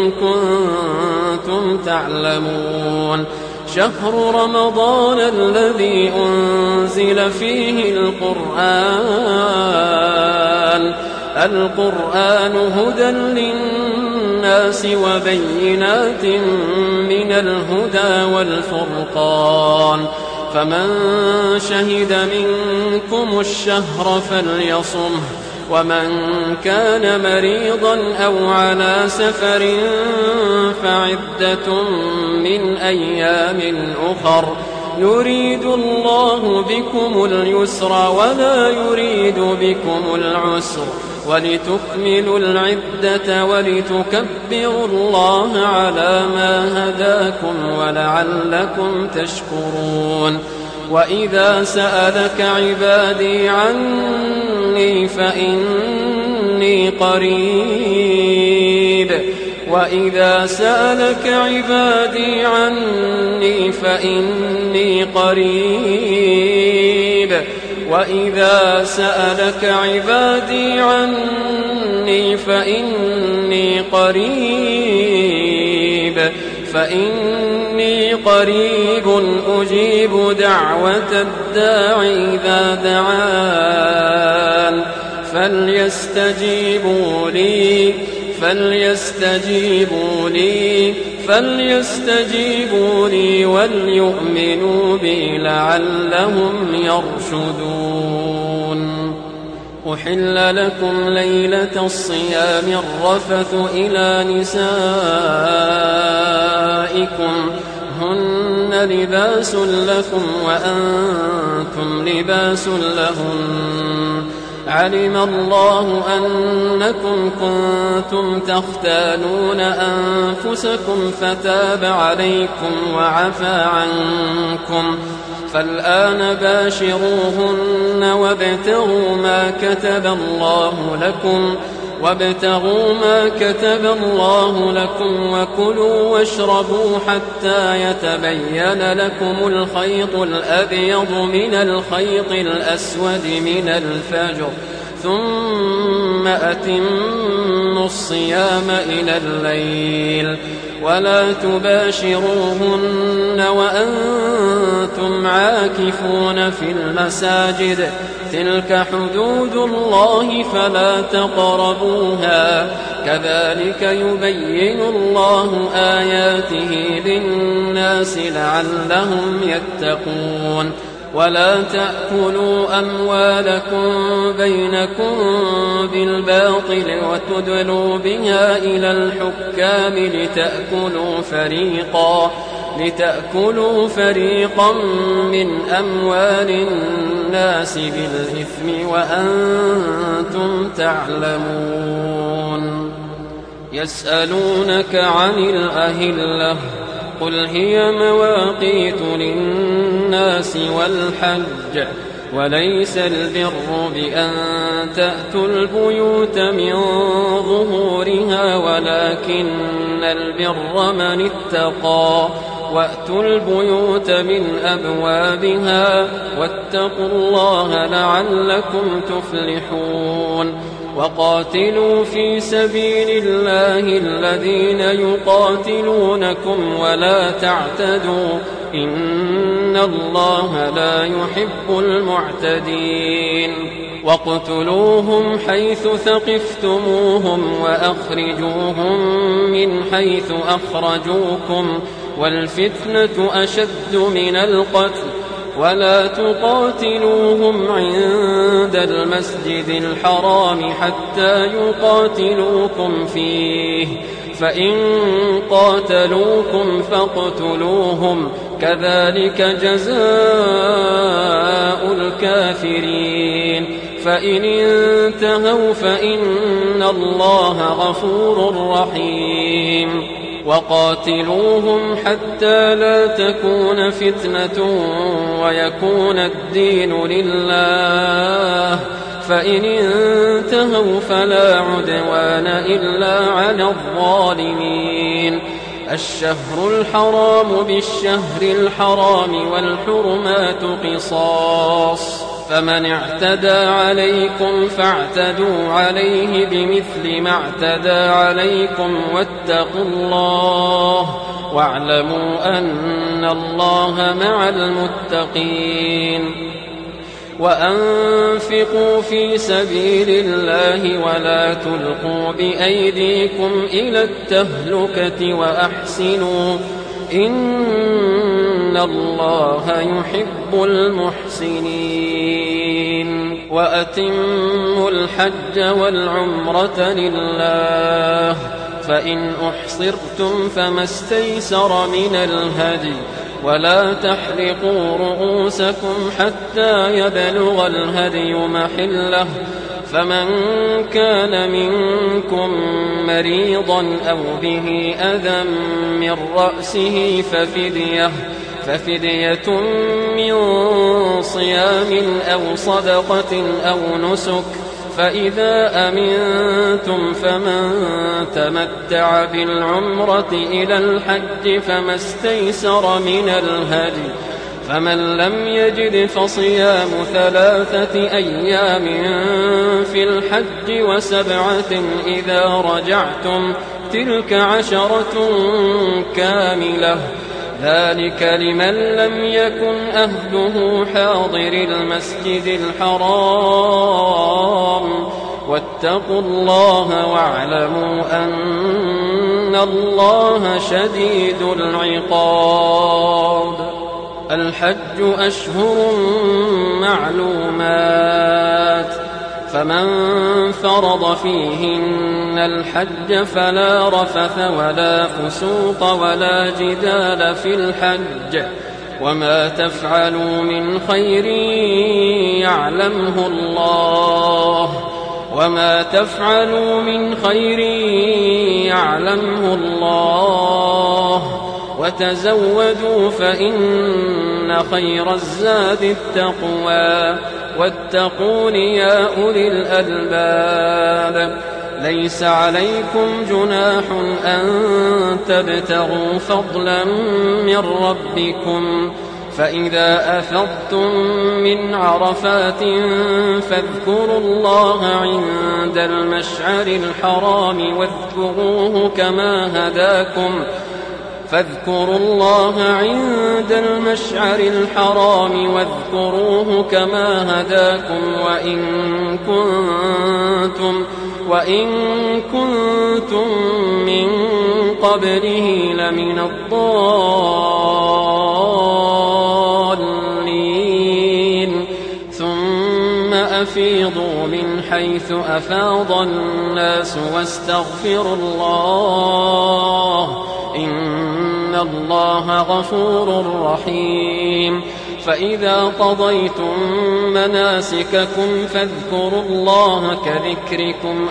كنتم تعلمون. شهر رمضان الذي أنزل فيه القرآن القرآن هدى للناس وبينات من الهدى والفرقان فمن شهد منكم الشهر فليصمه ومن كان مريضا أو على سفر فعدة من أيام أخر يريد الله بكم اليسر ولا يريد بكم العسر ولتكملوا العدة ولتكبروا الله على ما هداكم ولعلكم تشكرون. وإذا سألك عبادي عني فإني قريب وإذا سألك عبادي عني فإني قريب وإذا سألك عبادي عني فإني قريب فإني قريب أجيب دعوة الداع إذا دعان فليستجيبوا لي فليستجيبوا لي فليستجيبوا لي وليؤمنوا بي لعلهم يرشدون. أحل لكم ليلة الصيام الرفث إلى نسائكم هن لباس لكم وأنتم لباس لهن علم الله أنكم كنتم تختانون أنفسكم فتاب عليكم وعفى عنكم فالآن باشروهن وابتغوا ما كتب الله لكم وابتغوا ما كتب الله لكم وكلوا واشربوا حتى يتبين لكم الخيط الأبيض من الخيط الأسود من الفجر ثم أتموا الصيام إلى الليل ولا تباشروهن وأنتم عاكفون في المساجد تلك حدود الله فلا تقربوها كذلك يبين الله آياته للناس لعلهم يتقون ولا تأكلوا أموالكم بينكم بالباطل وتدلوا بها إلى الحكام لتأكلوا فريقا لتأكلوا فريقا من أموال الناس بالإثم وأنتم تعلمون يسألونك عن الأهلة قل هي مواقيت للناس والحج وليس البر بأن تأتوا البيوت من ظهورها ولكن البر من اتقى وأتوا البيوت من أبوابها واتقوا الله لعلكم تفلحون وقاتلوا في سبيل الله الذين يقاتلونكم ولا تعتدوا إن الله لا يحب المعتدين واقتلوهم حيث ثقفتموهم وأخرجوهم من حيث أخرجوكم والفتنة أشد من القتل ولا تقاتلوهم عند المسجد الحرام حتى يقاتلوكم فيه فإن قاتلوكم فاقتلوهم كذلك جزاء الكافرين فإن انتهوا فإن الله غفور رحيم وقاتلوهم حتى لا تكون فتنة ويكون الدين لله فإن انتهوا فلا عدوان إلا على الظالمين الشهر الحرام بالشهر الحرام والحرمات قصاص فمن اعتدى عليكم فاعتدوا عليه بمثل ما اعتدى عليكم واتقوا الله واعلموا أن الله مع المتقين وأنفقوا في سبيل الله ولا تلقوا بأيديكم إلى التهلكة وأحسنوا إن الله يحب المحسنين وأتموا الحج والعمرة لله فإن أحصرتم فما استيسر من الهدي ولا تحلقوا رؤوسكم حتى يبلغ الهدي محله فمن كان منكم مريضا أو به أذى من رأسه ففدية ففدية من صيام أو صدقة أو نسك فإذا أمنتم فمن تمتع بالعمرة إلى الحج فما استيسر من الهدي فمن لم يجد فصيام ثلاثة أيام في الحج وسبعة إذا رجعتم تلك عشرة كاملة ذلك لمن لم يكن أهله حاضر المسجد الحرام واتقوا الله واعلموا أن الله شديد العقاب الحج أشهر معلومات فمن فرض فيهن الحج فلا رفث ولا فسوق ولا جدال في الحج وما تفعلوا من خير يعلمه الله وما تفعلوا من خير يعلمه الله وتزودوا فإن خير الزاد التقوى واتقون يا أولي الألباب. ليس عليكم جناح أن تبتغوا فضلا من ربكم فإذا أفضتم من عرفات فاذكروا الله عند المشعر الحرام واذكروه كما هداكم فاذكروا الله عند المشعر الحرام واذكروه كما هداكم وإن كنتم وإن كنتم من قبله لمن الضالين ثم أفيضوا من حيث أفاض الناس واستغفروا الله إن الله غفور رحيم. فإذا قضيتم مناسككم فاذكروا الله كذكركم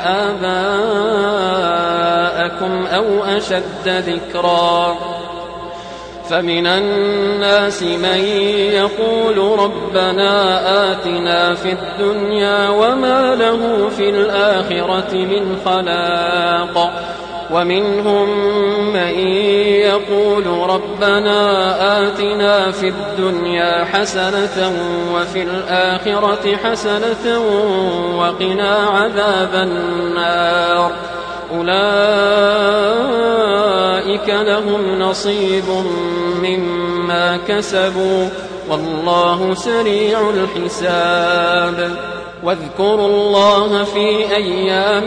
آباءكم أو أشد ذكرا. فمن الناس من يقول ربنا آتنا في الدنيا وما له في الآخرة من خلاق ومنهم من يقول ربنا آتنا في الدنيا حسنة وفي الآخرة حسنة وقنا عذاب النار أولئك لهم نصيب مما كسبوا والله سريع الحساب. واذكروا الله في أيام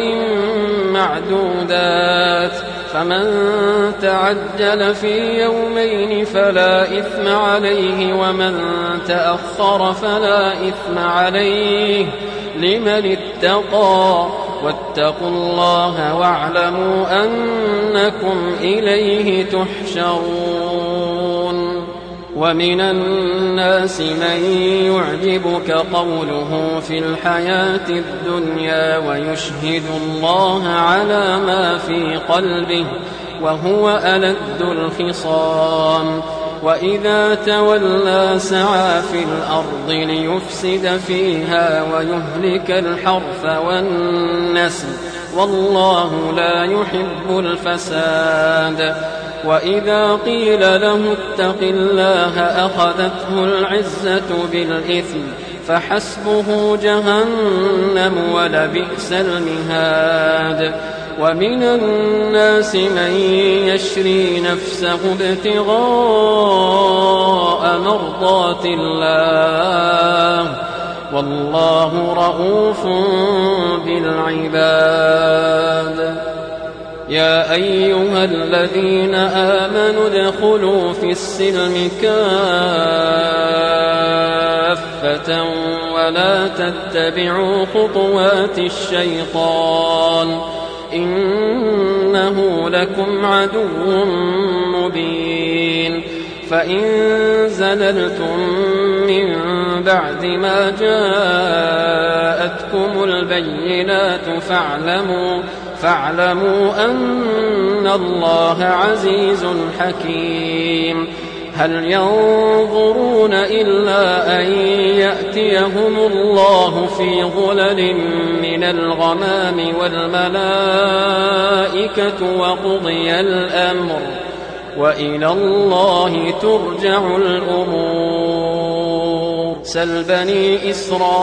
معدودات فمن تعجل في يومين فلا إثم عليه ومن تأخر فلا إثم عليه لمن اتقى واتقوا الله واعلموا أنكم إليه تحشرون. ومن الناس من يعجبك قوله في الحياة الدنيا ويشهد الله على ما في قلبه وهو ألد الخصام وإذا تولى سعى في الأرض ليفسد فيها ويهلك الحرث والنسل والله لا يحب الفساد. وإذا قيل له اتق الله أخذته العزة بالإثم فحسبه جهنم ولبئس المهاد. ومن الناس من يشري نفسه ابتغاء مرضات الله والله رؤوف بالعباد. يا أيها الذين آمنوا ادخلوا في السلم كافة ولا تتبعوا خطوات الشيطان إنه لكم عدو مبين. فإن زللتم من بعد ما جاءتكم البينات فاعلموا فاعلموا أن الله عزيز حكيم. هل ينظرون إلا أن يأتيهم الله في ظلل من الغمام والملائكة وقضي الأمر وإلى الله ترجع الأمور. سل بني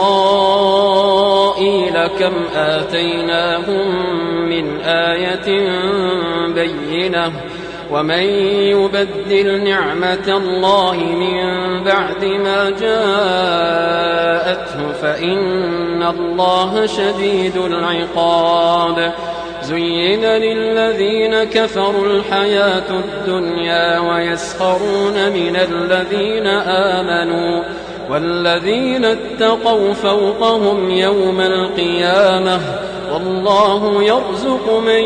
إسرائيل كم آتيناهم من آية بينة ومن يبدل نعمة الله من بعد ما جاءته فإن الله شديد العقاب. زين للذين كفروا الحياة الدنيا ويسخرون من الذين آمنوا والذين اتقوا فوقهم يوم القيامة والله يرزق من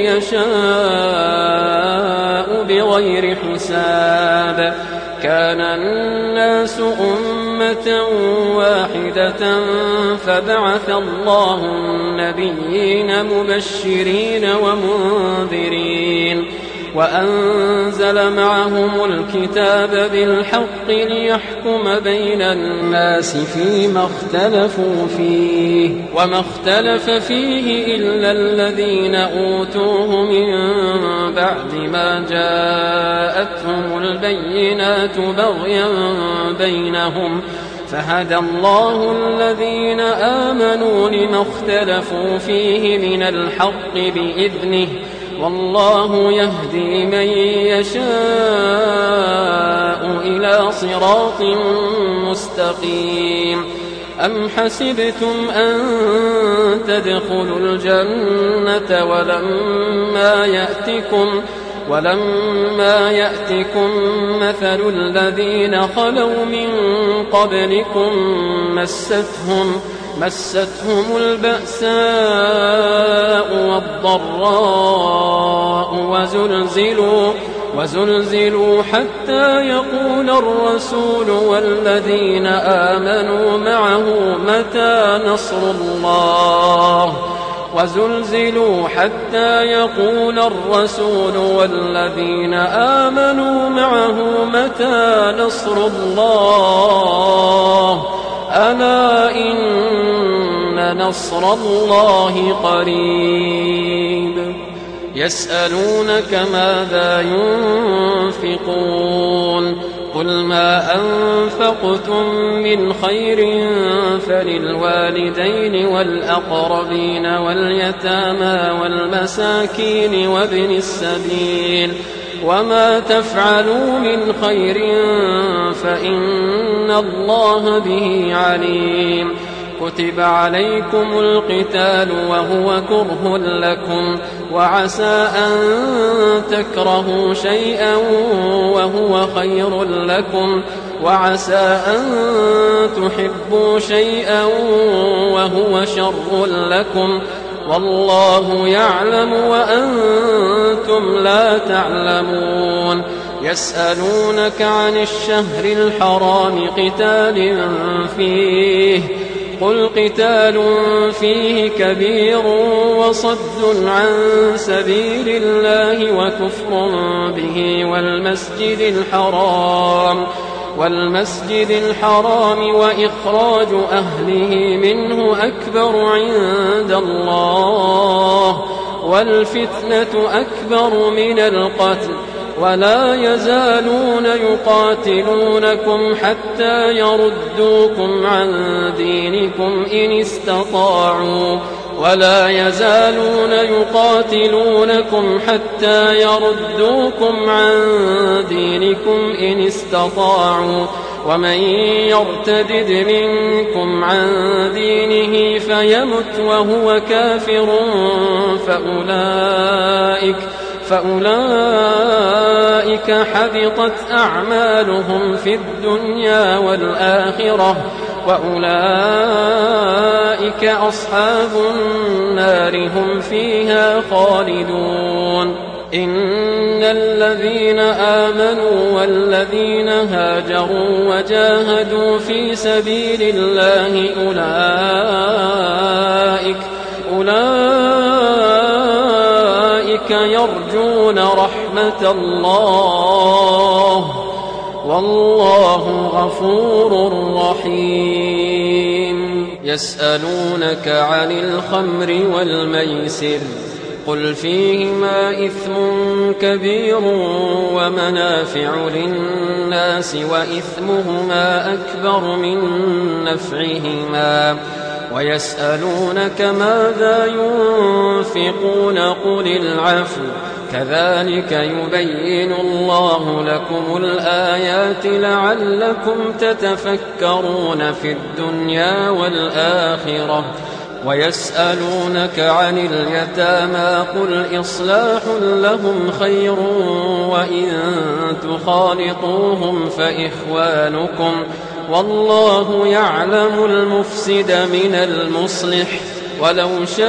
يشاء بغير حساب. كان الناس أمة واحدة فبعث الله النبيين مبشرين ومنذرين وأنزل معهم الكتاب بالحق ليحكم بين الناس فيما اختلفوا فيه وما اختلف فيه إلا الذين أوتوه من بعد ما جاءتهم البينات بغيا بينهم فهدى الله الذين آمنوا لما اختلفوا فيه من الحق بإذنه والله يهدي من يشاء إلى صراط مستقيم. أم حسبتم أن تدخلوا الجنة ولما يأتكم ولما يأتكم مثل الذين خلوا من قبلكم مستهم مستهم البأساء والضراء وزلزلوا وزلزلوا حتى يقول الرسول والذين آمنوا معه متى نصر الله وزلزلوا حتى يقول الرسول والذين آمنوا معه متى نصر الله ألا إن نصر الله قريب. يسألونك ماذا ينفقون قل ما أنفقتم من خير فللوالدين والأقربين واليتامى والمساكين وابن السبيل وما تفعلوا من خير فإن الله به عليم. كتب عليكم القتال وهو كره لكم وعسى أن تكرهوا شيئا وهو خير لكم وعسى أن تحبوا شيئا وهو شر لكم والله يعلم وأنتم لا تعلمون. يسألونك عن الشهر الحرام قتال فيه قل قتال فيه كبير وصد عن سبيل الله وكفر به والمسجد الحرام والمسجد الحرام وإخراج أهله منه أكبر عند الله والفتنة أكبر من القتل ولا يزالون يقاتلونكم حتى يردوكم عن دينكم إن استطاعوا ولا يزالون يقاتلونكم حتى يردوكم عن دينكم إن استطاعوا ومن يرتدد منكم عن دينه فيمت وهو كافر فأولئك فأولئك حبطت أعمالهم في الدنيا والآخرة وأولئك أصحاب النار هم فيها خالدون. إن الذين آمنوا والذين هاجروا وجاهدوا في سبيل الله أولئك أولئك يرجون رحمة الله والله غفور رحيم. يسألونك عن الخمر والميسر قل فيهما إثم كبير ومنافع للناس وإثمهما أكبر من نفعهما ويسألونك ماذا ينفقون قل العفو كذلك يبين الله لكم الآيات لعلكم تتفكرون في الدنيا والآخرة. ويسألونك عن اليتامى قل إصلاح لهم خير وإن تخالطوهم فإخوانكم والله يعلم المفسد من المصلح ولو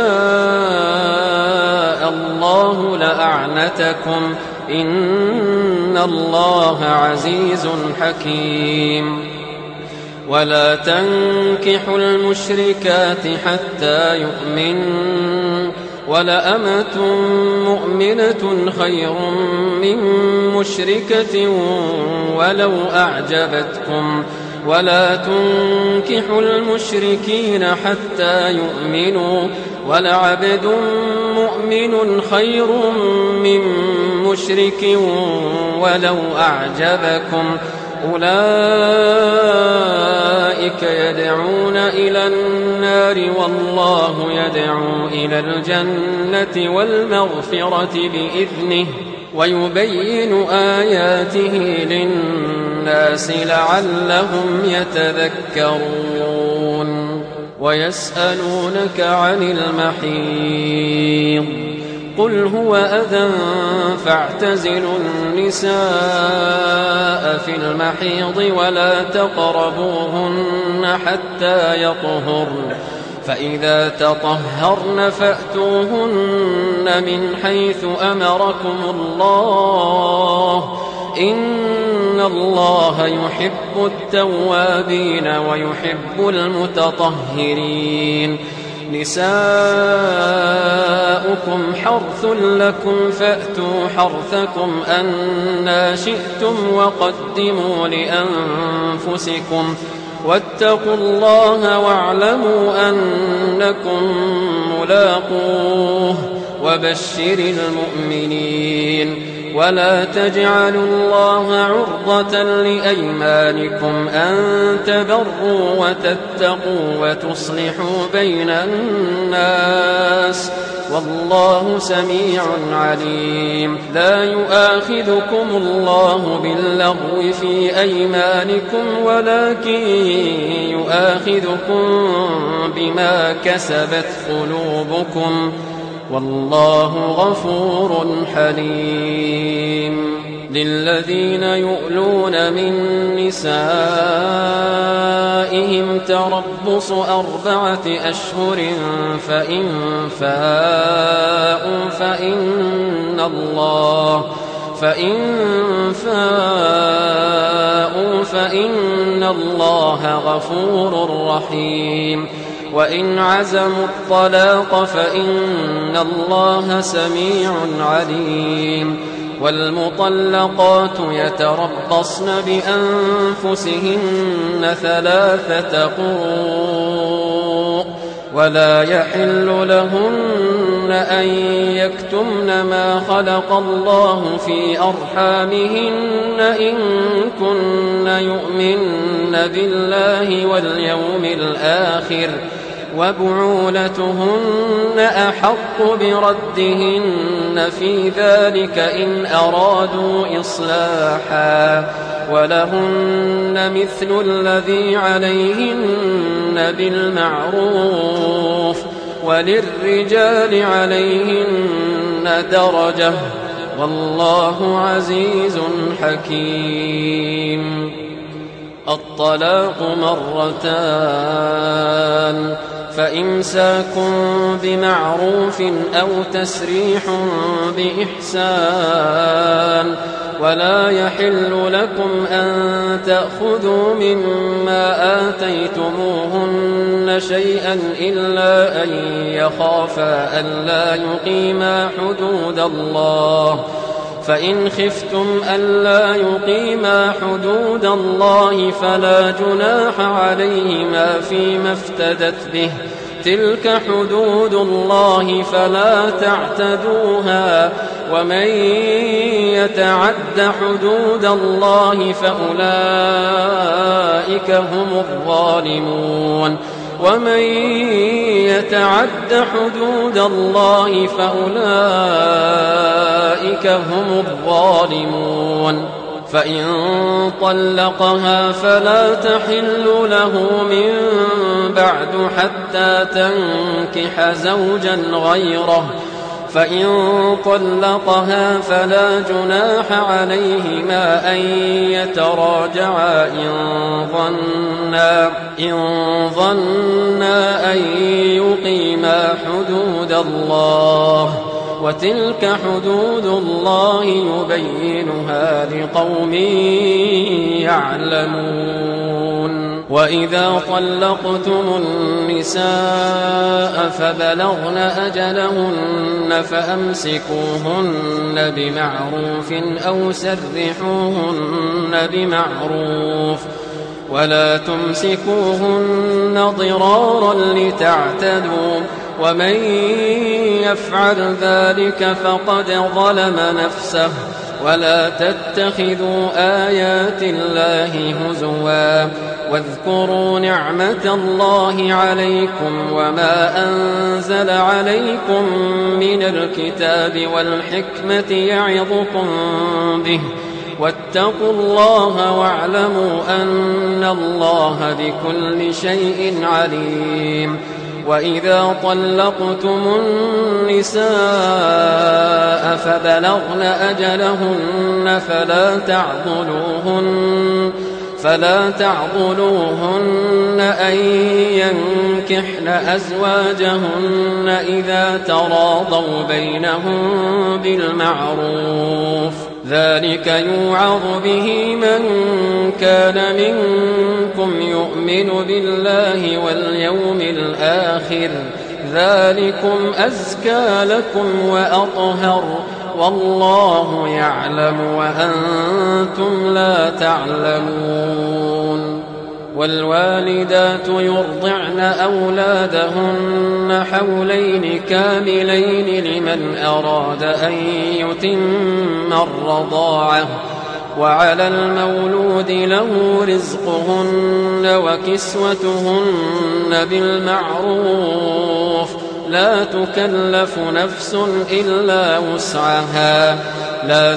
شاء الله لأعنتكم إن الله عزيز حكيم. ولا تنكحوا المشركات حتى يؤمنن ولأمة مؤمنة خير من مشركة ولو أعجبتكم ولا تنكحوا المشركين حتى يؤمنوا ولعبد مؤمن خير من مشرك ولو أعجبكم أولئك يدعون إلى النار والله يدعو إلى الجنة والمغفرة بإذنه ويبين آياته للناس لعلهم يتذكرون ويسألونك عن المحيض قل هو أذى فاعتزلوا النساء في المحيض ولا تقربوهن حتى يطهرن فإذا تطهرن فأتوهن من حيث أمركم الله إن الله يحب التوابين ويحب المتطهرين نساؤكم حرث لكم فأتوا حرثكم أنى شئتم وقدموا لأنفسكم واتقوا الله واعلموا أنكم ملاقوه وبشر المؤمنين ولا تجعلوا الله عرضة لأيمانكم أن تبروا وتتقوا وتصلحوا بين الناس والله سميع عليم لا يؤاخذكم الله باللغو في أيمانكم ولكن يؤاخذكم بما كسبت قلوبكم والله غفور حليم للذين يؤلون من نسائهم تربص أربعة أشهر فإن فاءوا فإن الله فإن فاءوا فإن الله غفور رحيم وإن عزموا الطلاق فإن الله سميع عليم والمطلقات يتربصن بأنفسهن ثلاثة قروء ولا يحل لهن أن يكتمن ما خلق الله في أرحامهن إن كن يؤمن بالله واليوم الآخر وبعولتهن أحق بردهن في ذلك إن أرادوا إصلاحا ولهن مثل الذي عليهن بالمعروف وللرجال عليهن درجة والله عزيز حكيم الطلاق مرتان فإمساك بمعروف أو تسريح بإحسان ولا يحل لكم أن تأخذوا مما آتيتموهن شيئا إلا أن يخافا ألا يقيما حدود الله فإن خفتم ألا يقيما حدود الله فلا جناح عليهما فيما افتدت به تلك حدود الله فلا تعتدوها ومن يتعد حدود الله فأولئك هم الظالمون ومن يتعد حدود الله فأولئك هم الظالمون فإن طلقها فلا تحل له من بعد حتى تنكح زوجا غيره فإن طلقها فلا جناح عليهما أن يتراجعا إن ظنا إن ظنا أن يقيما حدود الله وتلك حدود الله يبينها لقوم يعلمون وإذا طلقتم النساء فبلغن أجلهن فأمسكوهن بمعروف أو سرحوهن بمعروف ولا تمسكوهن ضرارا لتعتدوا ومن يفعل ذلك فقد ظلم نفسه ولا تتخذوا آيات الله هزوا واذكروا نعمة الله عليكم وما أنزل عليكم من الكتاب والحكمة يعظكم به واتقوا الله واعلموا أن الله بكل شيء عليم. وإذا طلقتم النساء فبلغن أجلهن فلا تعضلوهن فلا تعضلوهن أن ينكحن أزواجهن إذا تراضوا بينهم بالمعروف ذلك يوعظ به من كان منكم يؤمن بالله واليوم الآخر ذلكم أزكى لكم وأطهر والله يعلم وأنتم لا تعلمون. والوالدات يرضعن أولادهن حولين كاملين لمن أراد أن يتم الرضاعة وعلى المولود له رزقهن وكسوتهن بالمعروف لا تكلف نفس إلا وسعها لا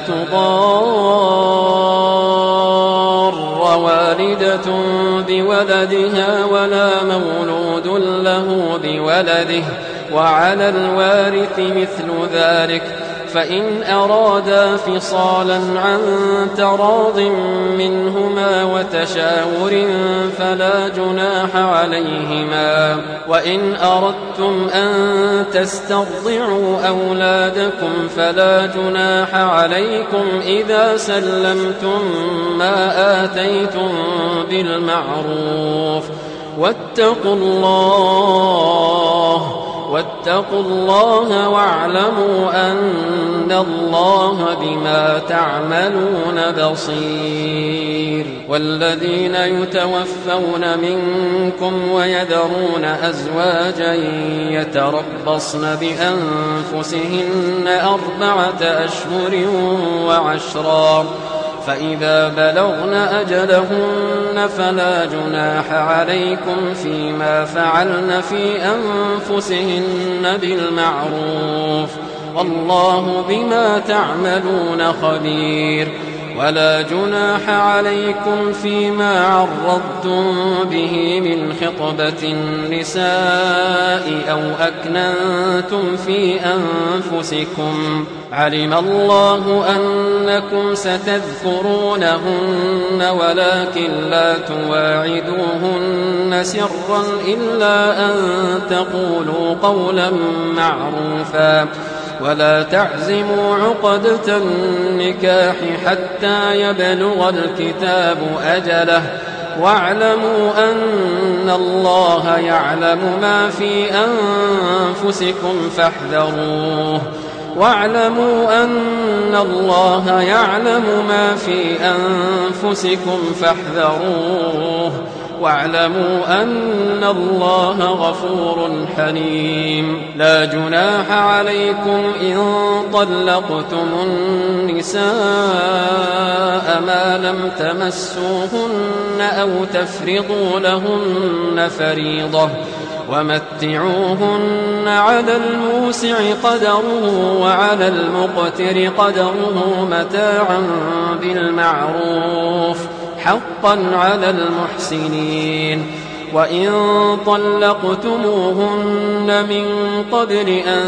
تضار والدة بولدها ولا مولود له بولده وعلى الوارث مثل ذلك فإن أرادا فصالا عن تراض منهما وتشاور فلا جناح عليهما. وإن أردتم أن تسترضعوا أولادكم فلا جناح عليكم إذا سلمتم ما آتيتم بالمعروف واتقوا الله واتقوا الله واعلموا أن الله بما تعملون بصير. والذين يتوفون منكم ويذرون أزواجا يتربصن بأنفسهن أربعة أشهر وعشرا فإذا بلغن أجلهن فلا جناح عليكم فيما فعلن في أنفسهن بالمعروف والله بما تعملون خبير. ولا جناح عليكم فيما عرضتم به من خطبة النساء أو أكننتم في أنفسكم علم الله أنكم ستذكرونهن ولكن لا تواعدوهن سرا إلا أن تقولوا قولا معروفا ولا تعزموا عقدة النكاح حتى يبلغ الكتاب أجله واعلموا أن الله يعلم ما في أنفسكم فاحذروه واعلموا أن الله يعلم ما في أنفسكم فاحذروه واعلموا أن الله غفور حليم. لا جناح عليكم إن طلقتم النساء ما لم تمسوهن أو تفرضوا لهن فريضة ومتعوهن على الموسع قدره وعلى المقتر قدره متاعا بالمعروف حقا على المحسنين. وإن طلقتموهن من قبل أن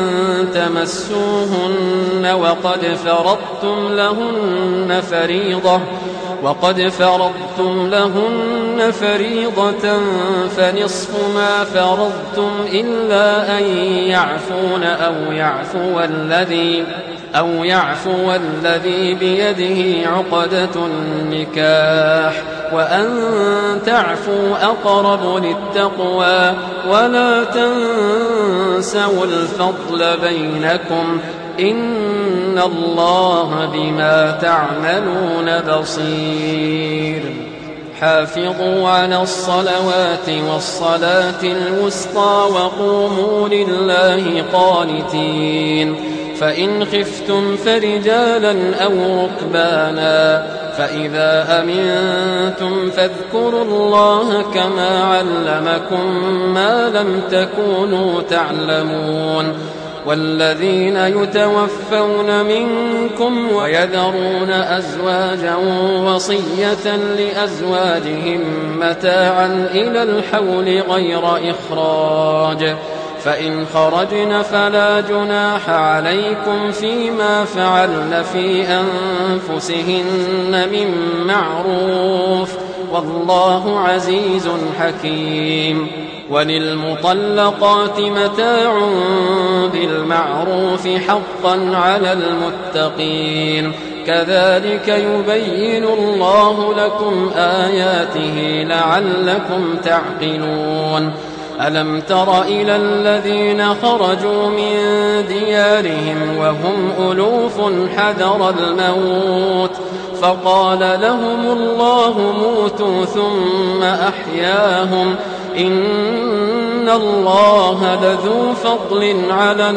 تمسوهن وقد فرضتم لهن فريضة وقد فرضتم لهن فريضة فنصف ما فرضتم إلا أن يعفون أو يعفو الذي أو يعفو الذي بيده عقدة النكاح وأن تعفوا أقرب للتقوى ولا تنسوا الفضل بينكم إن الله بما تعملون بصير. حافظوا على الصلوات والصلاة الوسطى وقوموا لله قانتين. فإن خفتم فرجالا أو ركبانا فإذا أمنتم فاذكروا الله كما علمكم ما لم تكونوا تعلمون. والذين يتوفون منكم ويذرون أزواجا وصية لأزواجهم متاعا إلى الحول غير إخراج فإن خرجن فلا جناح عليكم فيما فعلن في أنفسهن من معروف والله عزيز حكيم. وللمطلقات متاع بالمعروف حقا على المتقين كذلك يبين الله لكم آياته لعلكم تعقلون. ألم تر إلى الذين خرجوا من ديارهم وهم ألوف حذر الموت فقال لهم الله موتوا ثم أحياهم إن الله لذو فضل على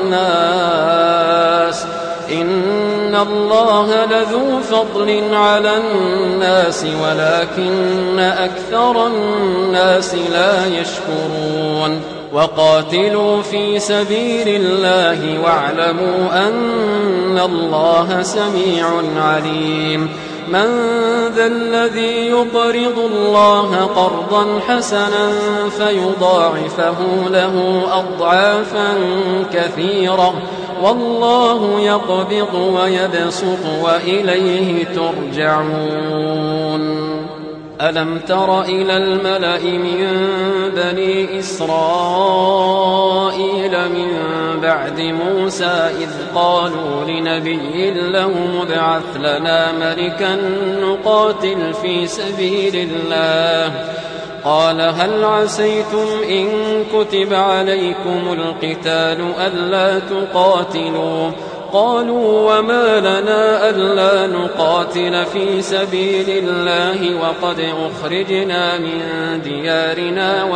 الناس إن الله لذو فضل على الناس ولكن أكثر الناس لا يشكرون. وقاتلوا في سبيل الله واعلموا أن الله سميع عليم. من ذا الذي يقرض الله قرضا حسنا فيضاعفه له أضعافا كثيرة والله يقبض ويبسط وإليه ترجعون. ألم تر إلى الملأ من بني إسرائيل من بعد موسى إذ قالوا لنبي له ابعث لنا ملكا نقاتل في سبيل الله قال هل عسيتم إن كتب عليكم القتال ألا تقاتلوا قالوا وما لنا ألا نقاتل في سبيل الله وقد أخرجنا من ديارنا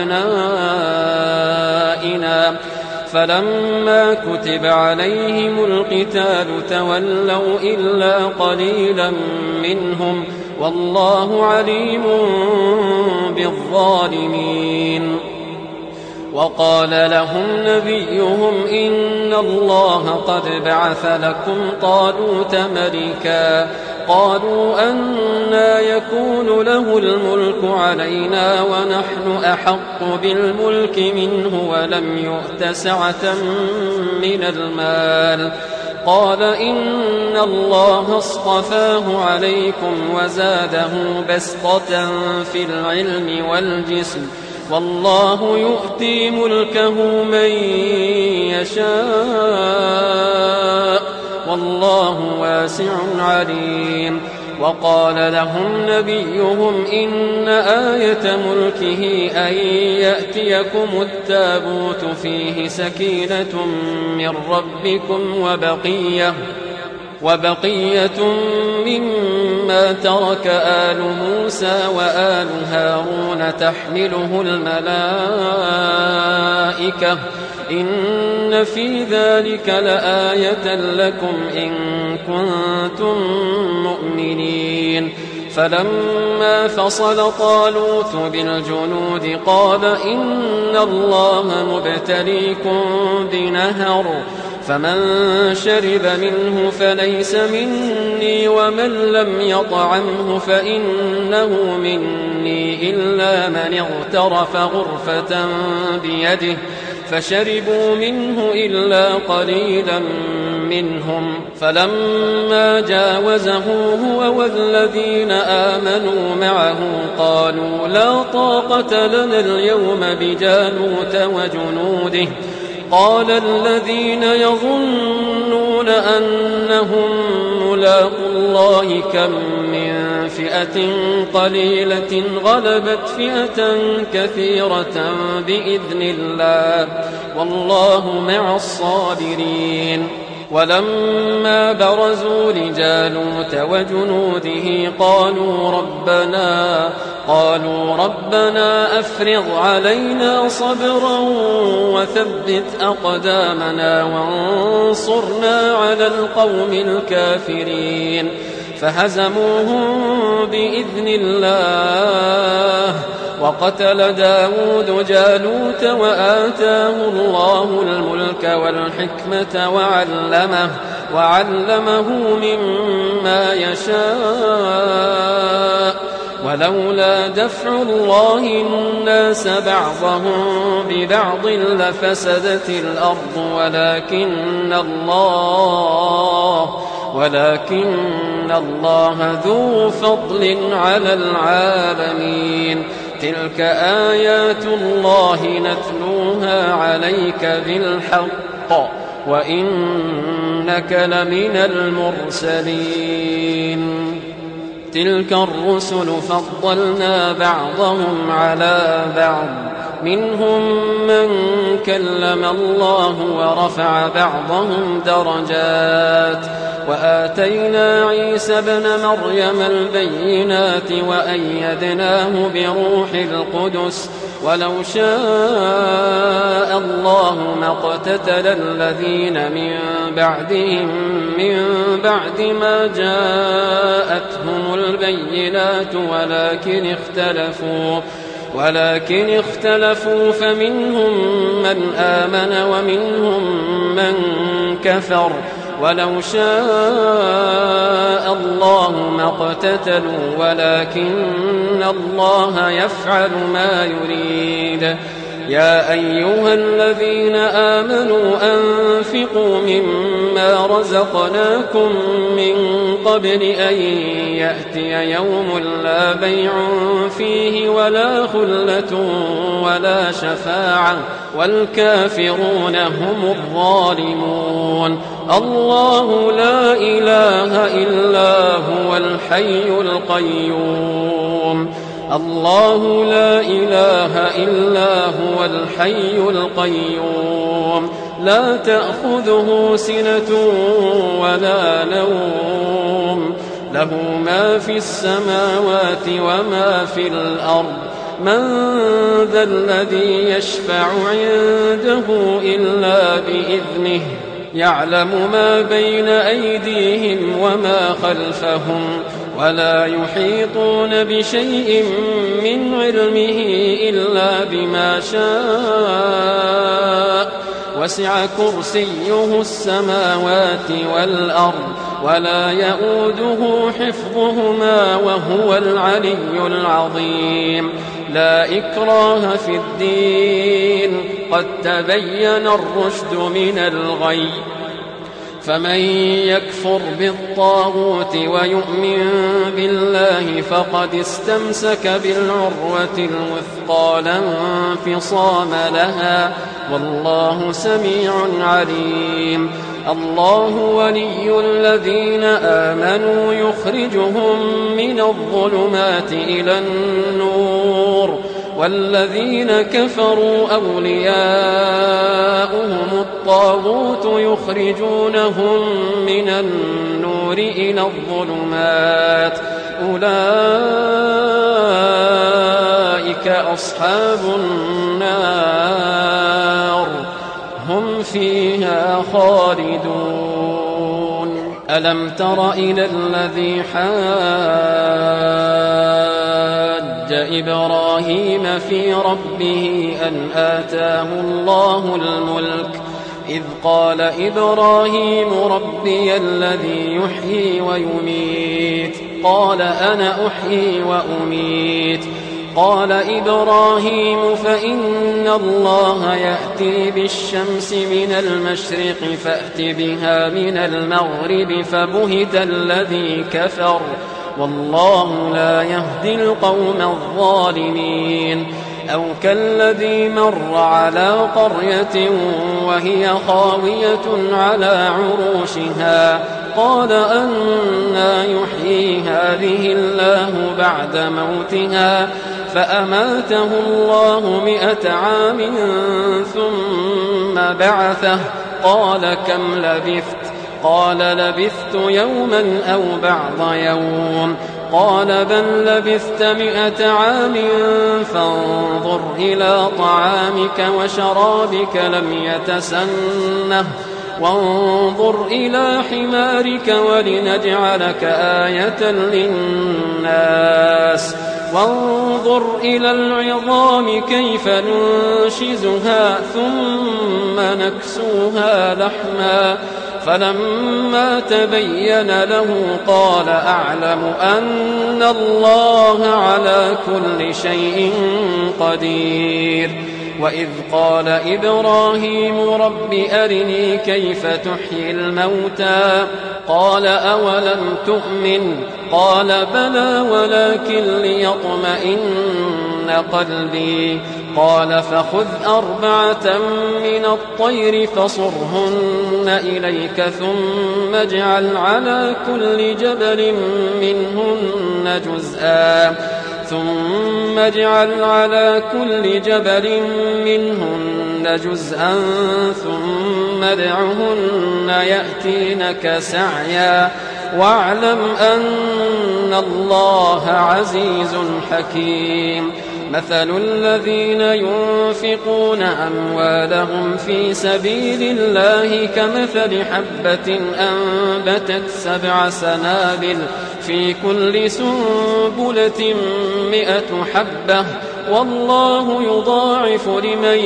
وأبنائنا فلما كتب عليهم القتال تولوا إلا قليلا منهم والله عليم بالظالمين. وقال لهم نبيهم إن الله قد بعث لكم طالوت ملكا قالوا أنى يكون له الملك علينا ونحن أحق بالملك منه ولم يؤت سعة من المال قال إن الله اصطفاه عليكم وزاده بسطة في العلم والجسم والله يؤتي ملكه من يشاء والله واسع عليم. وقال لهم نبيهم إن آية ملكه أن يأتيكم التابوت فيه سكينة من ربكم وبقية وبقية مما ترك آل موسى وآل هارون تحمله الملائكة إن في ذلك لآية لكم إن كنتم مؤمنين. فلما فصل طالوت بالجنود قال إن الله مبتليكم بنهر فمن شرب منه فليس مني ومن لم يطعمه فإنه مني إلا من اغترف غرفة بيده فشربوا منه إلا قليلا منهم. فلما جاوزه هو والذين آمنوا معه قالوا لا طاقة لنا اليوم بجالوت وجنوده. قال الذين يظنون أنهم ملاقو الله كم من فئة قليلة غلبت فئة كثيرة بإذن الله والله مع الصابرين. ولما برزوا لجالوت وجنوده قالوا ربنا قالوا ربنا أفرغ علينا صبرا وثبت أقدامنا وانصرنا على القوم الكافرين. فهزموهم بإذن الله وقتل داود جالوت وآتاه الله الملك والحكمة وعلمه, وعلمه مما يشاء. ولولا دفع الله الناس بعضهم ببعض لفسدت الأرض ولكن الله ولكن الله ذو فضل على العالمين. تلك آيات الله نتلوها عليك بالحق وإنك لمن المرسلين. تلك الرسل فضلنا بعضهم على بعض منهم من كلم الله ورفع بعضهم درجات وآتينا عيسى ابن مريم البينات وأيدناه بروح القدس ولو شاء الله ما اقتتل الذين من بعدهم من بعد ما جاءتهم البينات ولكن اختلفوا ولكن اختلفوا فمنهم من آمن ومنهم من كفر ولو شاء الله ما اقتتلوا ولكن الله يفعل ما يريد. يا أيها الذين آمنوا أنفقوا مما رزقناكم من قبل أن يأتي يوم لا بيع فيه ولا خلة ولا شفاعة والكافرون هم الظالمون. الله لا إله إلا هو الحي القيوم الله لا إله إلا هو الحي القيوم لا تأخذه سنة ولا نوم له ما في السماوات وما في الأرض من ذا الذي يشفع عنده إلا بإذنه يعلم ما بين أيديهم وما خلفهم ولا يحيطون بشيء من علمه إلا بما شاء وسع كرسيه السماوات والأرض ولا يؤوده حفظهما وهو العلي العظيم. لا إكراه في الدين قد تبين الرشد من الغي فمن يكفر بالطاغوت ويؤمن بالله فقد استمسك بالعروة الوثقى لا انفصام لها والله سميع عليم. الله ولي الذين آمنوا يخرجهم من الظلمات إلى النور والذين كفروا أولياؤهم الطاغوت يخرجونهم من النور إلى الظلمات أولئك أصحاب النار هم فيها خالدون. ألم تر إلى الذي حاج إبراهيم في ربه أن آتاه الله الملك إذ قال إبراهيم ربي الذي يحيي ويميت قال أنا أحيي وأميت قال إبراهيم فإن الله يأتي بالشمس من المشرق فأت بها من المغرب فبهت الذي كفر والله لا يهدي القوم الظالمين. أو كالذي مر على قرية وهي خاوية على عروشها قال أنى يحيي هذه الله بعد موتها فأماته الله مئة عام ثم بعثه قال كم لبثت قال لبثت يوما أو بعض يوم قال بل لبثت مئة عام فانظر إلى طعامك وشرابك لم يتسنه وانظر إلى حمارك ولنجعلك آية للناس وانظر إلى العظام كيف ننشزها ثم نكسوها لحما فلما تبين له قال أعلم أن الله على كل شيء قدير. وإذ قال إبراهيم رب أرني كيف تحيي الموتى قال أولم تؤمن قال بلى ولكن ليطمئن قلبي قال فخذ أربعة من الطير فصرهن إليك ثم اجعل على كل جبل منهن جزءا ثم اجعل على كل جبل منهن جزءا ثم ادعهن يأتينك سعيا واعلم أن الله عزيز حكيم. مثل الذين ينفقون أموالهم في سبيل الله كمثل حبة أنبتت سبع سنابل في كل سنبلة مئة حبة والله يضاعف لمن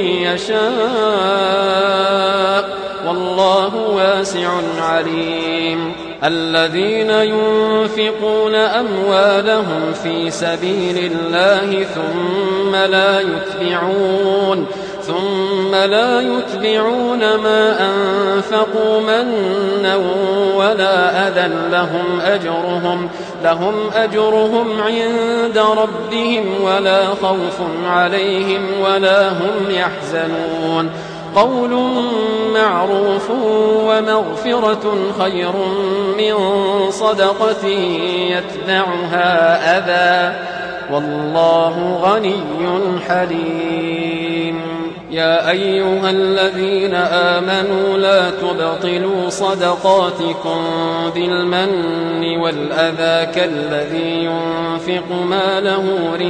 يشاء والله واسع عليم. الذين ينفقون أموالهم في سبيل الله ثم لا يتبعون ثم لا يتبعون ما أنفقوا منا ولا أذى لهم أجرهم لهم أجرهم عند ربهم ولا خوف عليهم ولا هم يحزنون. قول معروف ومغفرة خير من صدقة يتبعها أذى والله غني حليم. يا أيها الذين آمنوا لا تبطلوا صدقاتكم بالمن والأذى كالذي ينفق ماله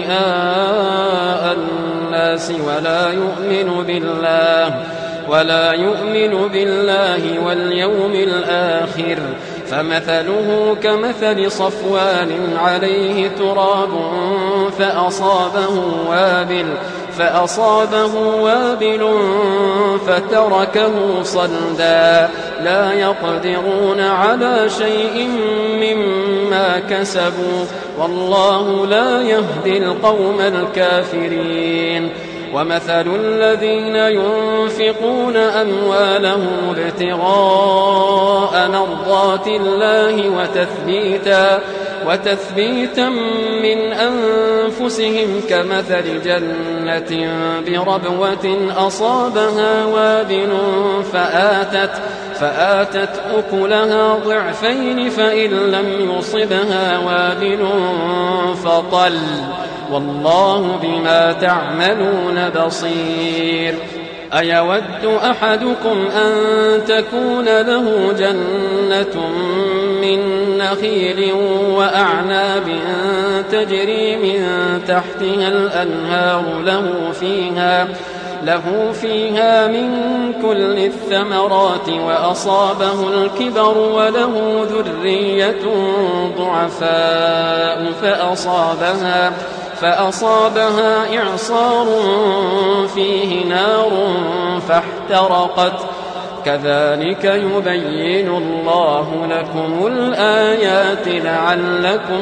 رئاء الناس ولا يؤمن بالله ولا يؤمن بالله واليوم الآخر فمثله كمثل صفوان عليه تراب فأصابه وابل فأصابه وابل فتركه صلدا لا يقدرون على شيء مما كسبوا والله لا يهدي القوم الكافرين. ومثل الذين ينفقون أموالهم ابتغاء مرضات الله وتثبيتا وتثبيتا من أنفسهم كمثل جنة بربوة أصابها وابل فآتت فآتت أكلها ضعفين فإن لم يصبها وابل فطل والله بما تعملون بصير. أيود أحدكم أن تكون له جنة من نخيل وأعناب تجري من تحتها الأنهار له فيها له فيها من كل الثمرات وأصابه الكبر وله ذرية ضعفاء فأصابها فأصابها إعصار فيه نار فاحترقت كذلك يبين الله لكم الآيات لعلكم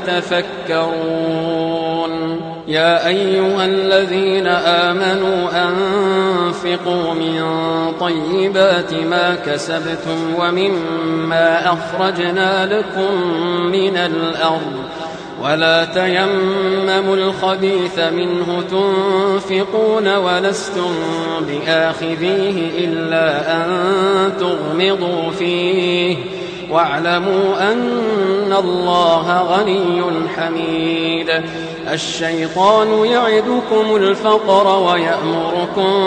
تتفكرون يا أيها الذين آمنوا أنفقوا من طيبات ما كسبتم ومما أخرجنا لكم من الأرض ولا تيمموا الخبيث منه تنفقون ولستم بآخذيه إلا أن تغمضوا فيه واعلموا أن الله غني حميد الشيطان يعدكم الفقر ويأمركم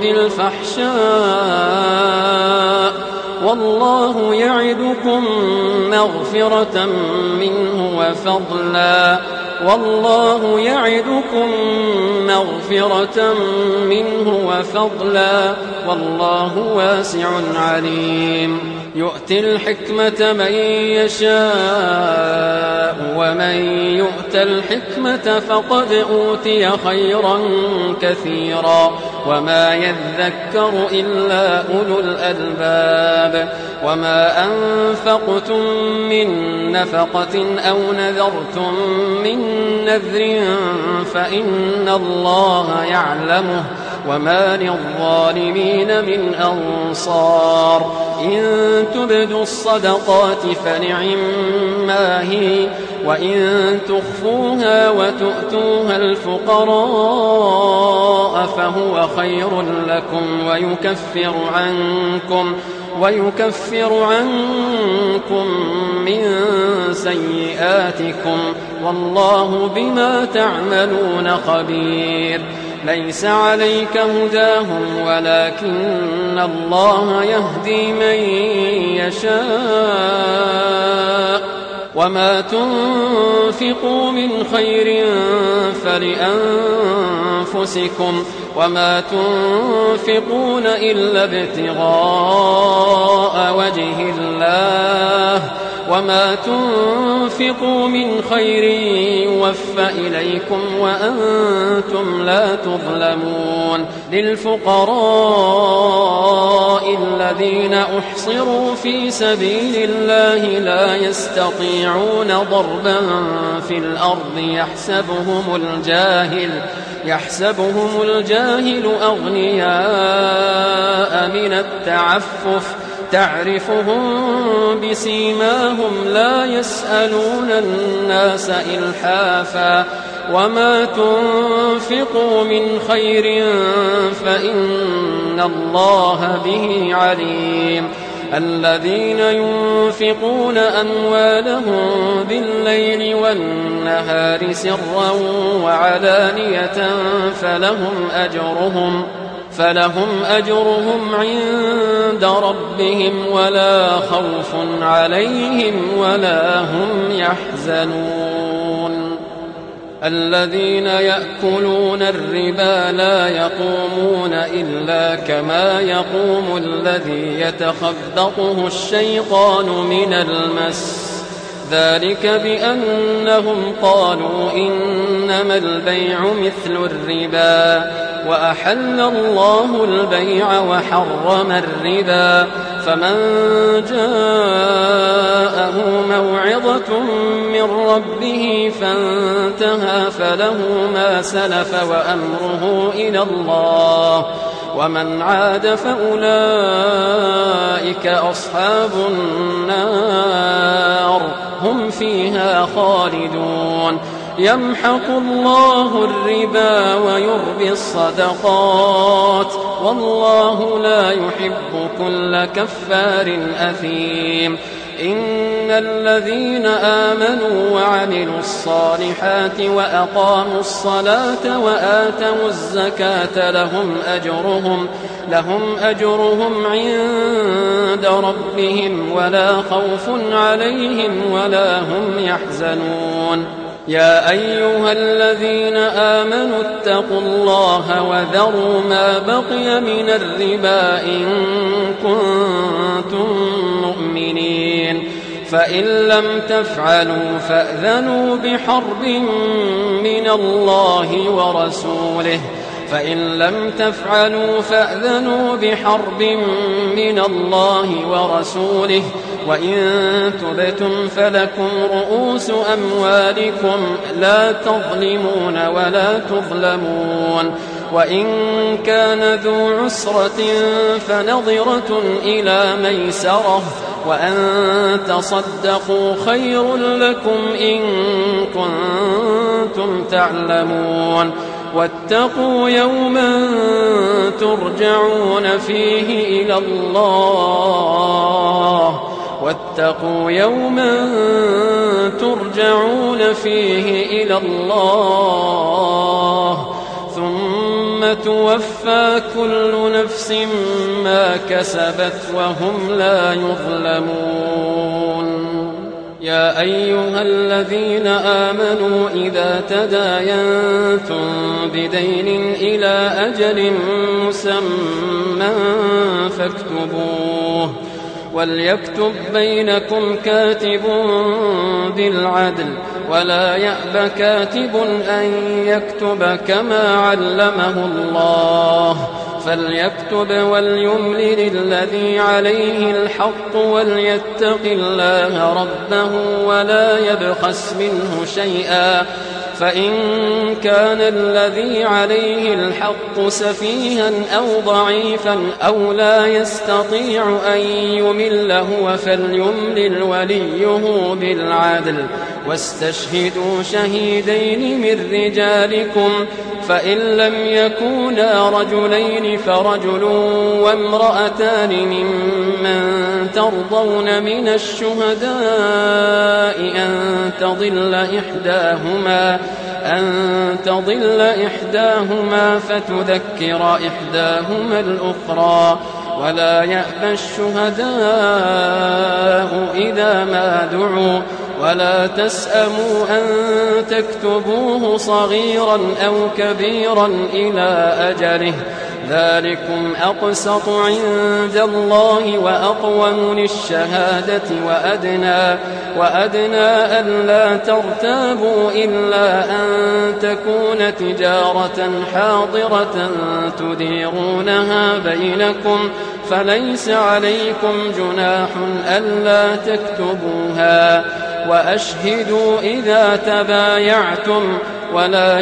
بالفحشاء والله يعدكم مغفرة منه وفضلا والله يعدكم مغفرة منه وفضلا والله واسع عليم يؤتي الحكمة من يشاء ومن يؤت الحكمة فقد أوتي خيرا كثيرا وما يذكر إلا أولو الألباب وما أنفقتم من نفقة أو نذرتم من نذر فإن الله يعلمه وما للظالمين من أنصار إن تبدوا الصدقات فنعما هي وإن تخفوها وتؤتوها الفقراء فهو خير لكم ويكفر عنكم ويكفر عنكم من سيئاتكم والله بما تعملون خبير ليس عليك هداهم ولكن الله يهدي من يشاء وما تنفقوا من خير فلأنفسكم وما تنفقون إلا ابتغاء وجه الله وما تنفقوا من خير يوفى إليكم وأنتم لا تظلمون للفقراء الذين أحصروا في سبيل الله لا يستطيعون ضربا في الأرض يحسبهم الجاهل يحسبهم الجاهل أغنياء من التعفف تعرفهم بسيماهم لا يسألون الناس إلحافا وما تنفقوا من خير فإن الله به عليم الذين ينفقون أموالهم بالليل والنهار سرا وعلانية فلهم أجرهم فلهم أجرهم عند ربهم ولا خوف عليهم ولا هم يحزنون الذين يأكلون الربا لا يقومون إلا كما يقوم الذي يتخبطه الشيطان من المس ذلك بأنهم قالوا إنما البيع مثل الربا وأحل الله البيع وحرم الربا فمن جاءه موعظة من ربه فانتهى فله ما سلف وأمره إلى الله ومن عاد فأولئك أصحاب النار هم فيها خالدون يمحق الله الربا ويربي الصدقات والله لا يحب كل كفار أثيم إن الذين آمنوا وعملوا الصالحات وأقاموا الصلاة وآتوا الزكاة لهم أجرهم لهم أجرهم عند ربهم ولا خوف عليهم ولا هم يحزنون يا أيها الذين آمنوا اتقوا الله وذروا ما بقي من الربا إن كنتم مؤمنين فإن لم تفعلوا فأذنوا بحرب من الله ورسوله فإن لم تفعلوا فأذنوا بحرب من الله ورسوله وإن تبتم فلكم رؤوس أموالكم لا تظلمون ولا تظلمون وإن كان ذو عسرة فنظرة إلى ميسرة وأن تصدقوا خير لكم إن كنتم تعلمون واتقوا يوما ترجعون فيه إلى الله واتقوا يوما ترجعون فيه إلى الله ثم توفى كل نفس ما كسبت وهم لا يظلمون. يا أيها الذين آمنوا إذا تداينتم بدين إلى أجل مسمى فاكتبوه وليكتب بينكم كاتب بالعدل ولا يأب كاتب أن يكتب كما علمه الله فليكتب وليملل الذي عليه الحق وليتق الله ربه ولا يبخس منه شيئا فإن كان الذي عليه الحق سفيها أو ضعيفا أو لا يستطيع أن يمل هو فليملل وليه بالعدل واستشهدوا شهيدين من رجالكم فإن لم يكونا رجلين فرجل وامرأتان ممن ترضون من الشهداء أن تضل إحداهما أن تضل إحداهما فتذكر إحداهما الأخرى ولا يأبى الشهداء إذا ما دعوا ولا تسأموا أن تكتبوه صغيرا أو كبيرا إلى أجله ذلكم أقسط عند الله وأقوم للشهادة وأدنى, وأدنى ألا ترتابوا إلا أن تكون تجارة حاضرة تديرونها بينكم فليس عليكم جناح ألا تكتبوها وأشهدوا إذا تبايعتم ولا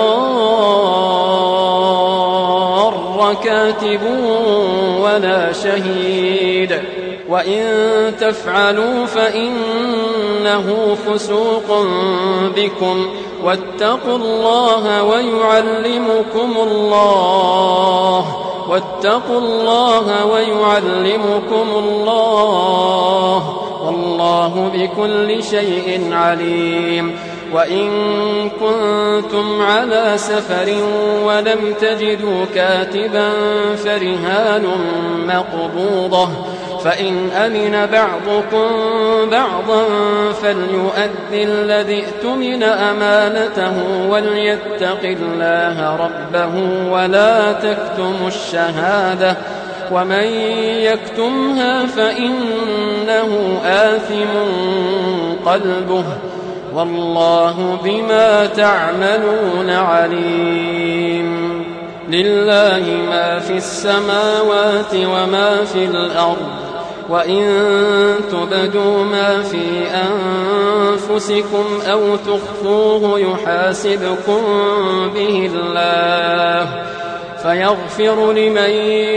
يضار كاتب ولا شهيد وإن تفعلوا فإنه فسوق بكم واتقوا الله ويعلمكم الله واتقوا الله ويعلمكم الله والله بكل شيء عليم. وإن كنتم على سفر ولم تجدوا كاتبا فرهان مقبوضة فإن أمن بعضكم بعضا فليؤدي الذي اؤتمن أمانته وليتق الله ربه ولا تكتموا الشهادة ومن يكتمها فإنه آثم قلبه والله بما تعملون عليم. لله ما في السماوات وما في الأرض وإن تبدوا ما في أنفسكم أو تخفوه يحاسبكم به الله فيغفر لمن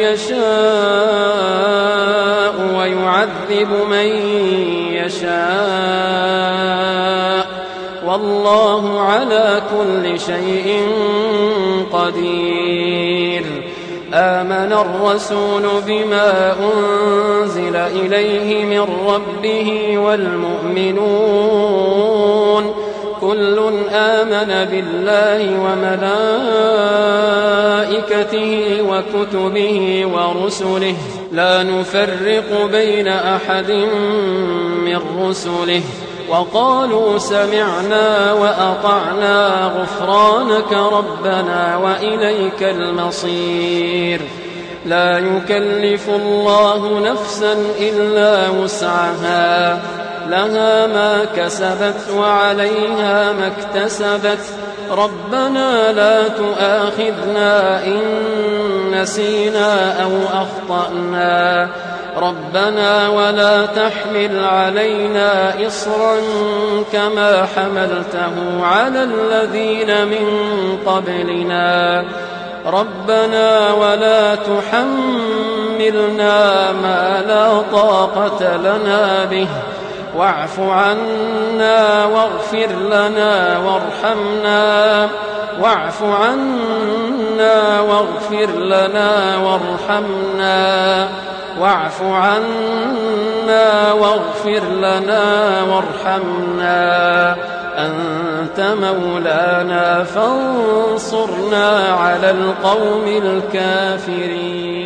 يشاء ويعذب من يشاء والله على كل شيء قدير. آمن الرسول بما أنزل إليه من ربه والمؤمنون كل آمن بالله وملائكته وكتبه ورسله لا نفرق بين أحد من رسله وقالوا سمعنا وأطعنا غفرانك ربنا وإليك المصير. لا يكلف الله نفسا إلا وسعها لها ما كسبت وعليها ما اكتسبت ربنا لا تؤاخذنا إن نسينا أو أخطأنا ربنا ولا تحمل علينا إصرا كما حملته على الذين من قبلنا ربنا ولا تحملنا ما لا طاقة لنا به واعف عنا واغفر لنا وارحمنا واعف عنا واغفر لنا وارحمنا واعف عنا واغفر لنا وارحمنا أنت مولانا فانصرنا على القوم الكافرين.